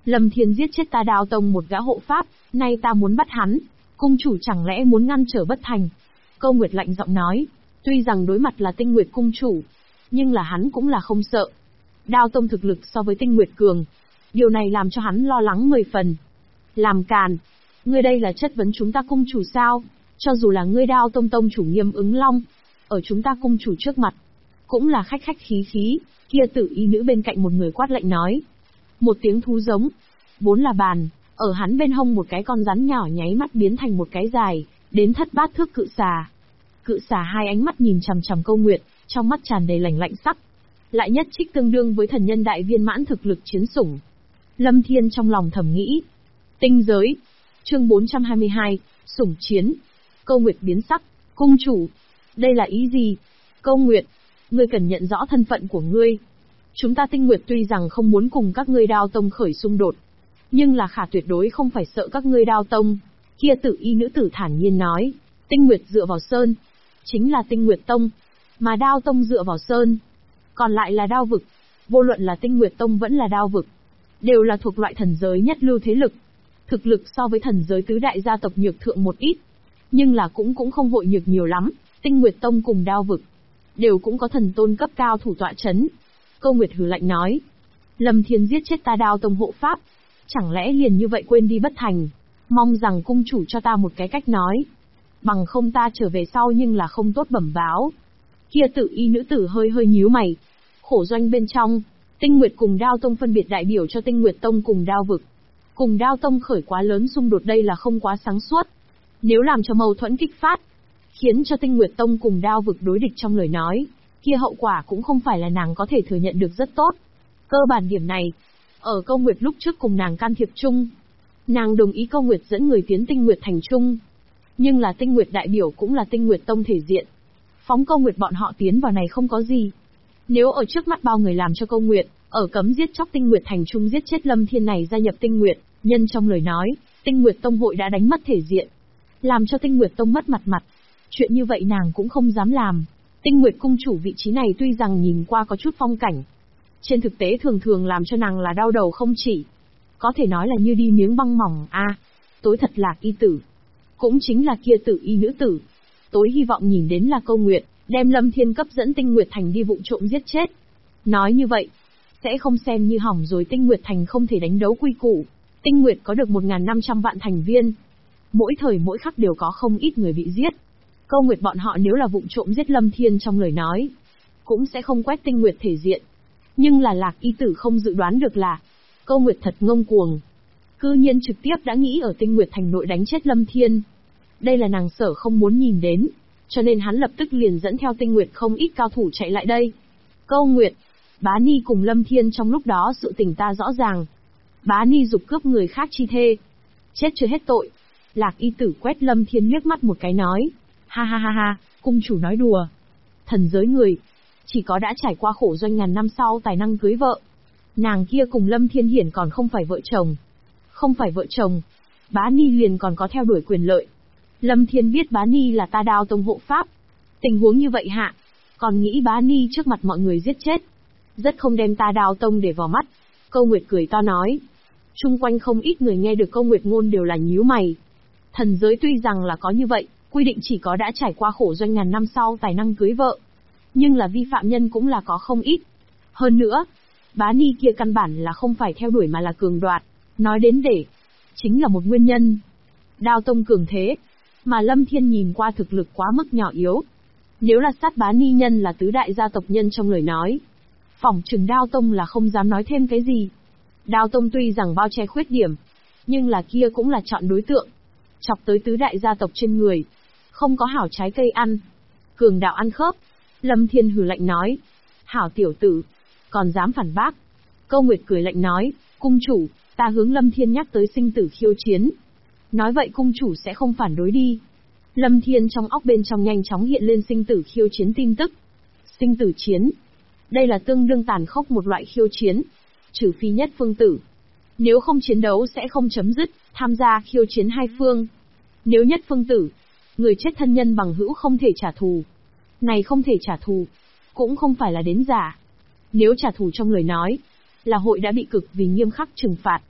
Lâm Thiên giết chết ta Đao Tông một gã hộ pháp, nay ta muốn bắt hắn. Cung chủ chẳng lẽ muốn ngăn trở bất thành? Câu Nguyệt lạnh giọng nói. Tuy rằng đối mặt là Tinh Nguyệt cung chủ, nhưng là hắn cũng là không sợ. Đao Tông thực lực so với Tinh Nguyệt cường. Điều này làm cho hắn lo lắng 10 phần. Làm càn. Ngươi đây là chất vấn chúng ta cung chủ sao? Cho dù là ngươi Đao Tông tông chủ Nghiêm Ứng Long, ở chúng ta cung chủ trước mặt, cũng là khách khách khí khí. Kia Tử Y nữ bên cạnh một người quát lạnh nói. Một tiếng thú giống. Vốn là bàn, ở hắn bên hông một cái con rắn nhỏ nháy mắt biến thành một cái dài, đến thất bát thước cự xà. Cự xà hai ánh mắt nhìn chằm chằm Câu Nguyệt, trong mắt tràn đầy lạnh lạnh sắc. Lại nhất trích tương đương với thần nhân đại viên mãn thực lực chiến sủng. Lâm Thiên trong lòng thầm nghĩ. Tinh giới. Chương 422, sủng chiến. Câu Nguyệt biến sắc. Cung chủ. Đây là ý gì? Câu Nguyệt. Ngươi cần nhận rõ thân phận của ngươi. Chúng ta Tinh Nguyệt tuy rằng không muốn cùng các ngươi Đao Tông khởi xung đột, nhưng là khả tuyệt đối không phải sợ các ngươi Đao Tông. Kia Tử Y nữ tử thản nhiên nói. Tinh Nguyệt dựa vào sơn, chính là Tinh Nguyệt Tông, mà Đao Tông dựa vào sơn, còn lại là Đao vực. Vô luận là Tinh Nguyệt Tông vẫn là Đao vực, đều là thuộc loại thần giới nhất lưu thế lực. Thực lực so với thần giới tứ đại gia tộc nhược thượng một ít, nhưng là cũng không vội nhược nhiều lắm. Tinh Nguyệt Tông cùng Đao vực đều cũng có thần tôn cấp cao thủ tọa chấn. Câu Nguyệt hừ lạnh nói. Lâm Thiên giết chết ta Đao Tông hộ pháp, chẳng lẽ liền như vậy quên đi bất thành? Mong rằng cung chủ cho ta một cái cách nói, bằng không ta trở về sau nhưng là không tốt bẩm báo. Kia Tử Y nữ tử hơi hơi nhíu mày. Khổ doanh bên trong, Tinh Nguyệt cùng Đao Tông phân biệt đại biểu cho Tinh Nguyệt Tông cùng Đao vực. Cùng Đao Tông khởi quá lớn xung đột đây là không quá sáng suốt. Nếu làm cho mâu thuẫn kích phát, khiến cho Tinh Nguyệt Tông cùng Đao vực đối địch trong lời nói, kia hậu quả cũng không phải là nàng có thể thừa nhận được rất tốt. Cơ bản điểm này, ở Câu Nguyệt lúc trước cùng nàng can thiệp chung, nàng đồng ý Câu Nguyệt dẫn người tiến Tinh Nguyệt thành chung. Nhưng là Tinh Nguyệt đại biểu cũng là Tinh Nguyệt Tông thể diện. Phóng Câu Nguyệt bọn họ tiến vào này không có gì. Nếu ở trước mắt bao người làm cho Câu Nguyệt, ở cấm giết chóc Tinh Nguyệt thành chung giết chết Lâm Thiên này gia nhập Tinh Nguyệt, nhân trong lời nói, Tinh Nguyệt Tông hội đã đánh mất thể diện, làm cho Tinh Nguyệt Tông mất mặt. Chuyện như vậy nàng cũng không dám làm. Tinh Nguyệt cung chủ vị trí này tuy rằng nhìn qua có chút phong cảnh, trên thực tế thường thường làm cho nàng là đau đầu không chỉ. Có thể nói là như đi miếng băng mỏng tối thật Lạc Y tử, cũng chính là kia Tử Y nữ tử. Tối hy vọng nhìn đến là Câu Nguyệt, đem Lâm Thiên cấp dẫn Tinh Nguyệt thành đi vụng trộm giết chết. Nói như vậy, sẽ không xem như hỏng rồi Tinh Nguyệt thành không thể đánh đấu quy củ. Tinh Nguyệt có được 1.500 vạn thành viên, mỗi thời mỗi khắc đều có không ít người bị giết. Câu Nguyệt bọn họ nếu là vụng trộm giết Lâm Thiên trong lời nói, cũng sẽ không quét Tinh Nguyệt thể diện. Nhưng là Lạc Y tử không dự đoán được là, Câu Nguyệt thật ngông cuồng, cư nhiên trực tiếp đã nghĩ ở Tinh Nguyệt thành nội đánh chết Lâm Thiên. Đây là nàng sở không muốn nhìn đến, cho nên hắn lập tức liền dẫn theo Tinh Nguyệt không ít cao thủ chạy lại đây. Câu Nguyệt, Bá Ni cùng Lâm Thiên trong lúc đó sự tình ta rõ ràng. Bá Ni giục cướp người khác chi thê, chết chưa hết tội. Lạc Y tử quét Lâm Thiên liếc mắt một cái nói. Ha ha ha ha, cung chủ nói đùa. Thần giới người, chỉ có đã trải qua khổ doanh ngàn năm sau tài năng cưới vợ. Nàng kia cùng Lâm Thiên hiển còn không phải vợ chồng. Không phải vợ chồng, Bá Ni liền còn có theo đuổi quyền lợi. Lâm Thiên biết Bá Ni là ta Đao Tông hộ pháp. Tình huống như vậy hạ, còn nghĩ Bá Ni trước mặt mọi người giết chết. Rất không đem ta Đao Tông để vào mắt. Câu Nguyệt cười to nói. Chung quanh không ít người nghe được Câu Nguyệt ngôn đều là nhíu mày. Thần giới tuy rằng là có như vậy, quy định chỉ có đã trải qua khổ doanh ngàn năm sau tài năng cưới vợ. Nhưng là vi phạm nhân cũng là có không ít. Hơn nữa, Bá Ni kia căn bản là không phải theo đuổi mà là cường đoạt. Nói đến để, chính là một nguyên nhân. Đao Tông cường thế, mà Lâm Thiên nhìn qua thực lực quá mức nhỏ yếu. Nếu là sát Bá Ni nhân là tứ đại gia tộc nhân trong lời nói, phỏng chừng Đao Tông là không dám nói thêm cái gì. Đao Tông tuy rằng bao che khuyết điểm, nhưng là kia cũng là chọn đối tượng. Chọc tới tứ đại gia tộc trên người, không có hảo trái cây ăn. Cường đạo ăn khớp. Lâm Thiên hừ lạnh nói. Hảo tiểu tử, còn dám phản bác. Câu Nguyệt cười lạnh nói. Cung chủ, ta hướng Lâm Thiên nhắc tới sinh tử khiêu chiến. Nói vậy cung chủ sẽ không phản đối đi. Lâm Thiên trong óc bên trong nhanh chóng hiện lên sinh tử khiêu chiến tin tức. Sinh tử chiến. Đây là tương đương tàn khốc một loại khiêu chiến. Trừ phi nhất phương tử. Nếu không chiến đấu sẽ không chấm dứt, tham gia khiêu chiến hai phương. Nếu nhất phương tử, người chết thân nhân bằng hữu không thể trả thù. Này không thể trả thù, cũng không phải là đến giả. Nếu trả thù trong lời nói, là hội đã bị cực vì nghiêm khắc trừng phạt.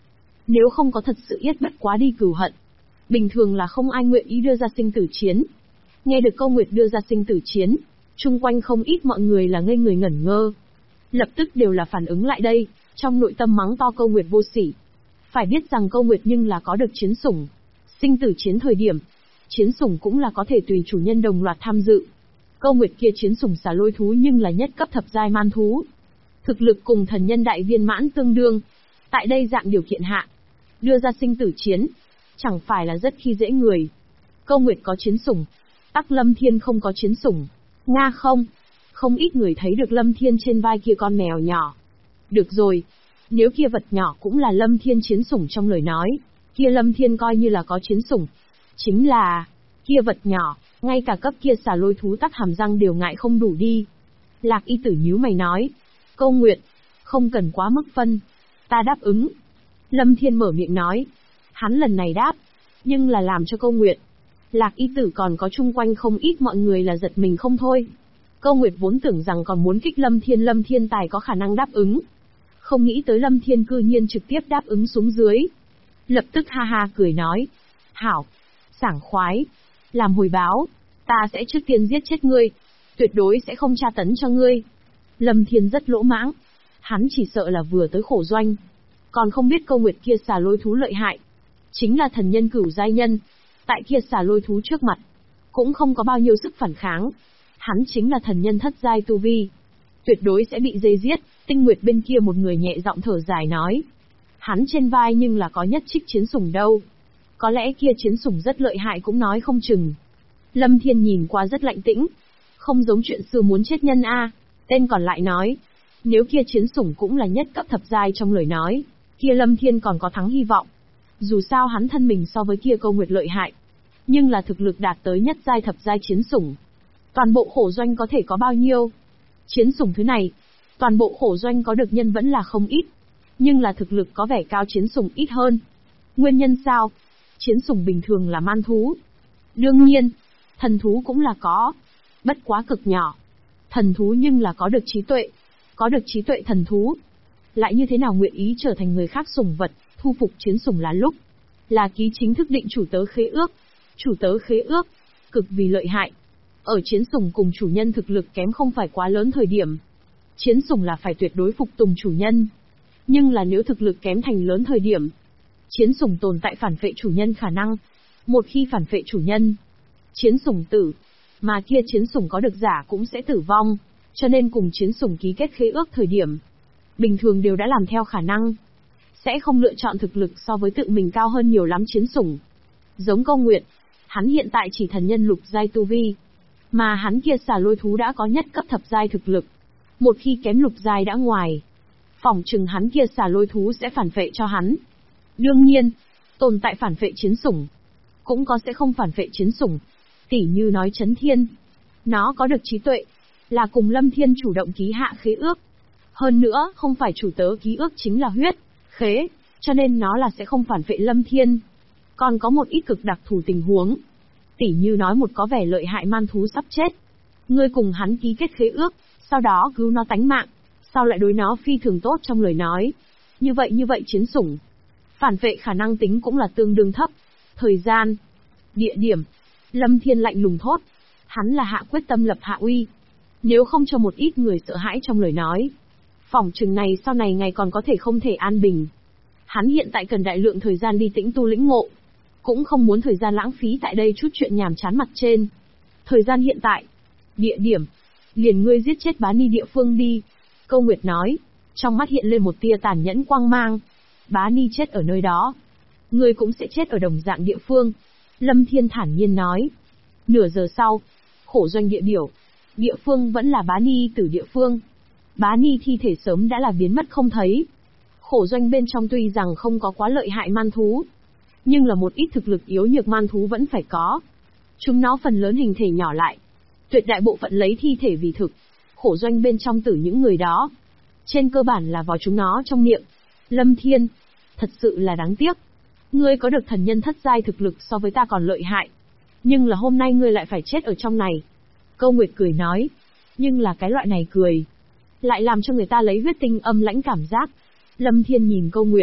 Nếu không có thật sự yết bất quá đi cừu hận, bình thường là không ai nguyện ý đưa ra sinh tử chiến. Nghe được Câu Nguyệt đưa ra sinh tử chiến, chung quanh không ít mọi người là ngây người ngẩn ngơ. Lập tức đều là phản ứng lại đây, trong nội tâm mắng to Câu Nguyệt vô sỉ. Phải biết rằng Câu Nguyệt nhưng là có được chiến sủng. Sinh tử chiến thời điểm, chiến sủng cũng là có thể tùy chủ nhân đồng loạt tham dự. Câu Nguyệt kia chiến sủng xà lôi thú nhưng là nhất cấp thập giai man thú. Thực lực cùng thần nhân đại viên mãn tương đương. Tại đây dạng điều kiện hạ, đưa ra sinh tử chiến, chẳng phải là rất khi dễ người. Câu Nguyệt có chiến sủng, tắc Lâm Thiên không có chiến sủng. Nga không? Không ít người thấy được Lâm Thiên trên vai kia con mèo nhỏ. Được rồi, nếu kia vật nhỏ cũng là Lâm Thiên chiến sủng trong lời nói, kia Lâm Thiên coi như là có chiến sủng. Chính là, kia vật nhỏ, ngay cả cấp kia xà lôi thú tắc hàm răng đều ngại không đủ đi. Lạc Y Tử nhíu mày nói, Câu Nguyệt, không cần quá mức phân, ta đáp ứng. Lâm Thiên mở miệng nói, hắn lần này đáp, nhưng là làm cho Câu Nguyệt, Lạc Y Tử còn có chung quanh không ít mọi người là giật mình không thôi. Câu Nguyệt vốn tưởng rằng còn muốn kích Lâm Thiên tài có khả năng đáp ứng. Không nghĩ tới Lâm Thiên cư nhiên trực tiếp đáp ứng xuống dưới. Lập tức ha ha cười nói, hảo, sảng khoái, làm hồi báo, ta sẽ trước tiên giết chết ngươi, tuyệt đối sẽ không tra tấn cho ngươi. Lâm Thiên rất lỗ mãng, hắn chỉ sợ là vừa tới khổ doanh, còn không biết Câu Nguyệt kia xà lôi thú lợi hại, chính là thần nhân cửu giai nhân, tại kia xà lôi thú trước mặt, cũng không có bao nhiêu sức phản kháng. Hắn chính là thần nhân thất giai tu vi, tuyệt đối sẽ bị dây giết. Tinh Nguyệt bên kia một người nhẹ giọng thở dài nói, hắn trên vai nhưng là có nhất trích chiến sủng đâu, có lẽ kia chiến sủng rất lợi hại cũng nói không chừng. Lâm Thiên nhìn qua rất lạnh tĩnh, không giống chuyện xưa muốn chết nhân a. Tên còn lại nói, nếu kia chiến sủng cũng là nhất cấp thập giai trong lời nói, kia Lâm Thiên còn có thắng hy vọng. Dù sao hắn thân mình so với kia Câu Nguyệt lợi hại, nhưng là thực lực đạt tới nhất giai thập giai chiến sủng. Toàn bộ khổ doanh có thể có bao nhiêu chiến sủng thứ này, toàn bộ khổ doanh có được nhân vẫn là không ít, nhưng là thực lực có vẻ cao chiến sủng ít hơn. Nguyên nhân sao? Chiến sủng bình thường là man thú. Đương nhiên, thần thú cũng là có, bất quá cực nhỏ. Thần thú nhưng là có được trí tuệ, có được trí tuệ thần thú. Lại như thế nào nguyện ý trở thành người khác sủng vật, thu phục chiến sủng là lúc là ký chính thức định chủ tớ khế ước. Chủ tớ khế ước, cực vì lợi hại. Ở chiến sủng cùng chủ nhân thực lực kém không phải quá lớn thời điểm, chiến sủng là phải tuyệt đối phục tùng chủ nhân. Nhưng là nếu thực lực kém thành lớn thời điểm, chiến sủng tồn tại phản phệ chủ nhân khả năng. Một khi phản phệ chủ nhân, chiến sủng tử, mà kia chiến sủng có được giả cũng sẽ tử vong, cho nên cùng chiến sủng ký kết khế ước thời điểm, bình thường đều đã làm theo khả năng, sẽ không lựa chọn thực lực so với tự mình cao hơn nhiều lắm chiến sủng. Giống Câu Nguyệt, hắn hiện tại chỉ thần nhân lục giai tu vi, mà hắn kia xà lôi thú đã có nhất cấp thập giai thực lực. Một khi kém lục giai đã ngoài, phỏng chừng hắn kia xà lôi thú sẽ phản phệ cho hắn. Đương nhiên, tồn tại phản phệ chiến sủng, cũng có sẽ không phản phệ chiến sủng. Tỉ như nói Chấn Thiên, nó có được trí tuệ, là cùng Lâm Thiên chủ động ký hạ khế ước. Hơn nữa, không phải chủ tớ ký ước chính là huyết khế, cho nên nó là sẽ không phản phệ Lâm Thiên. Còn có một ít cực đặc thù tình huống, tỉ như nói một có vẻ lợi hại man thú sắp chết, ngươi cùng hắn ký kết khế ước, sau đó cứu nó tánh mạng, sau lại đối nó phi thường tốt trong lời nói. Như vậy chiến sủng, phản vệ khả năng tính cũng là tương đương thấp. Thời gian, địa điểm, Lâm Thiên lạnh lùng thốt, hắn là hạ quyết tâm lập hạ uy. Nếu không cho một ít người sợ hãi trong lời nói, phỏng chừng này sau này ngày còn có thể không thể an bình. Hắn hiện tại cần đại lượng thời gian đi tĩnh tu lĩnh ngộ, cũng không muốn thời gian lãng phí tại đây chút chuyện nhàm chán mặt trên. Thời gian hiện tại, địa điểm, liền ngươi giết chết Bá Ni địa phương đi. Câu Nguyệt nói, trong mắt hiện lên một tia tàn nhẫn quang mang. Bá Ni chết ở nơi đó, ngươi cũng sẽ chết ở đồng dạng địa phương. Lâm Thiên thản nhiên nói. Nửa giờ sau, khổ doanh địa biểu, địa phương vẫn là Bá Ni tử địa phương. Bá Ni thi thể sớm đã là biến mất không thấy. Khổ doanh bên trong tuy rằng không có quá lợi hại man thú, nhưng là một ít thực lực yếu nhược man thú vẫn phải có. Chúng nó phần lớn hình thể nhỏ lại, tuyệt đại bộ phận lấy thi thể vì thực. Khổ doanh bên trong tử những người đó, trên cơ bản là vào chúng nó trong miệng. Lâm Thiên, thật sự là đáng tiếc. Ngươi có được thần nhân thất giai thực lực so với ta còn lợi hại, nhưng là hôm nay ngươi lại phải chết ở trong này. Câu Nguyệt cười nói, nhưng là cái loại này cười, lại làm cho người ta lấy huyết tinh âm lãnh cảm giác. Lâm Thiên nhìn Câu Nguyệt,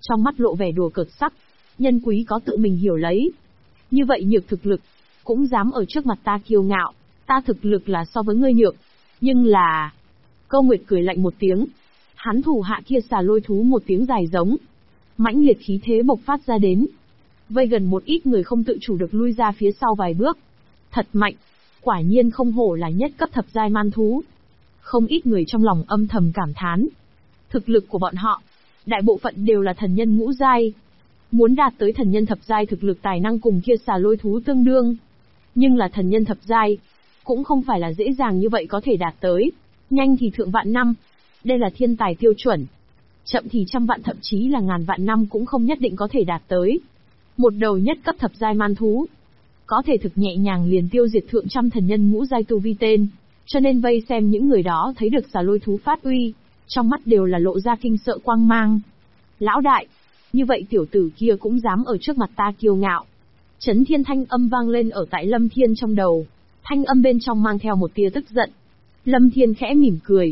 trong mắt lộ vẻ đùa cợt sắc. Nhân quý có tự mình hiểu lấy. Như vậy nhược thực lực, cũng dám ở trước mặt ta kiêu ngạo, ta thực lực là so với ngươi nhược. Nhưng là... Câu Nguyệt cười lạnh một tiếng. Hắn thủ hạ kia xà lôi thú một tiếng dài giống. Mãnh liệt khí thế bộc phát ra đến. Vây gần một ít người không tự chủ được lui ra phía sau vài bước. Thật mạnh. Quả nhiên không hổ là nhất cấp thập giai man thú. Không ít người trong lòng âm thầm cảm thán. Thực lực của bọn họ, đại bộ phận đều là thần nhân ngũ giai. Muốn đạt tới thần nhân thập giai thực lực tài năng cùng kia xà lôi thú tương đương. Nhưng là thần nhân thập giai, cũng không phải là dễ dàng như vậy có thể đạt tới. Nhanh thì thượng vạn năm. Đây là thiên tài tiêu chuẩn. Chậm thì trăm vạn thậm chí là ngàn vạn năm cũng không nhất định có thể đạt tới. Một đầu nhất cấp thập giai man thú, có thể thực nhẹ nhàng liền tiêu diệt thượng trăm thần nhân ngũ giai tu vi tên. Cho nên vây xem những người đó thấy được xà lôi thú phát uy, trong mắt đều là lộ ra kinh sợ quang mang. Lão đại, như vậy tiểu tử kia cũng dám ở trước mặt ta kiêu ngạo. Chấn thiên thanh âm vang lên ở tại Lâm Thiên trong đầu. Thanh âm bên trong mang theo một tia tức giận. Lâm Thiên khẽ mỉm cười.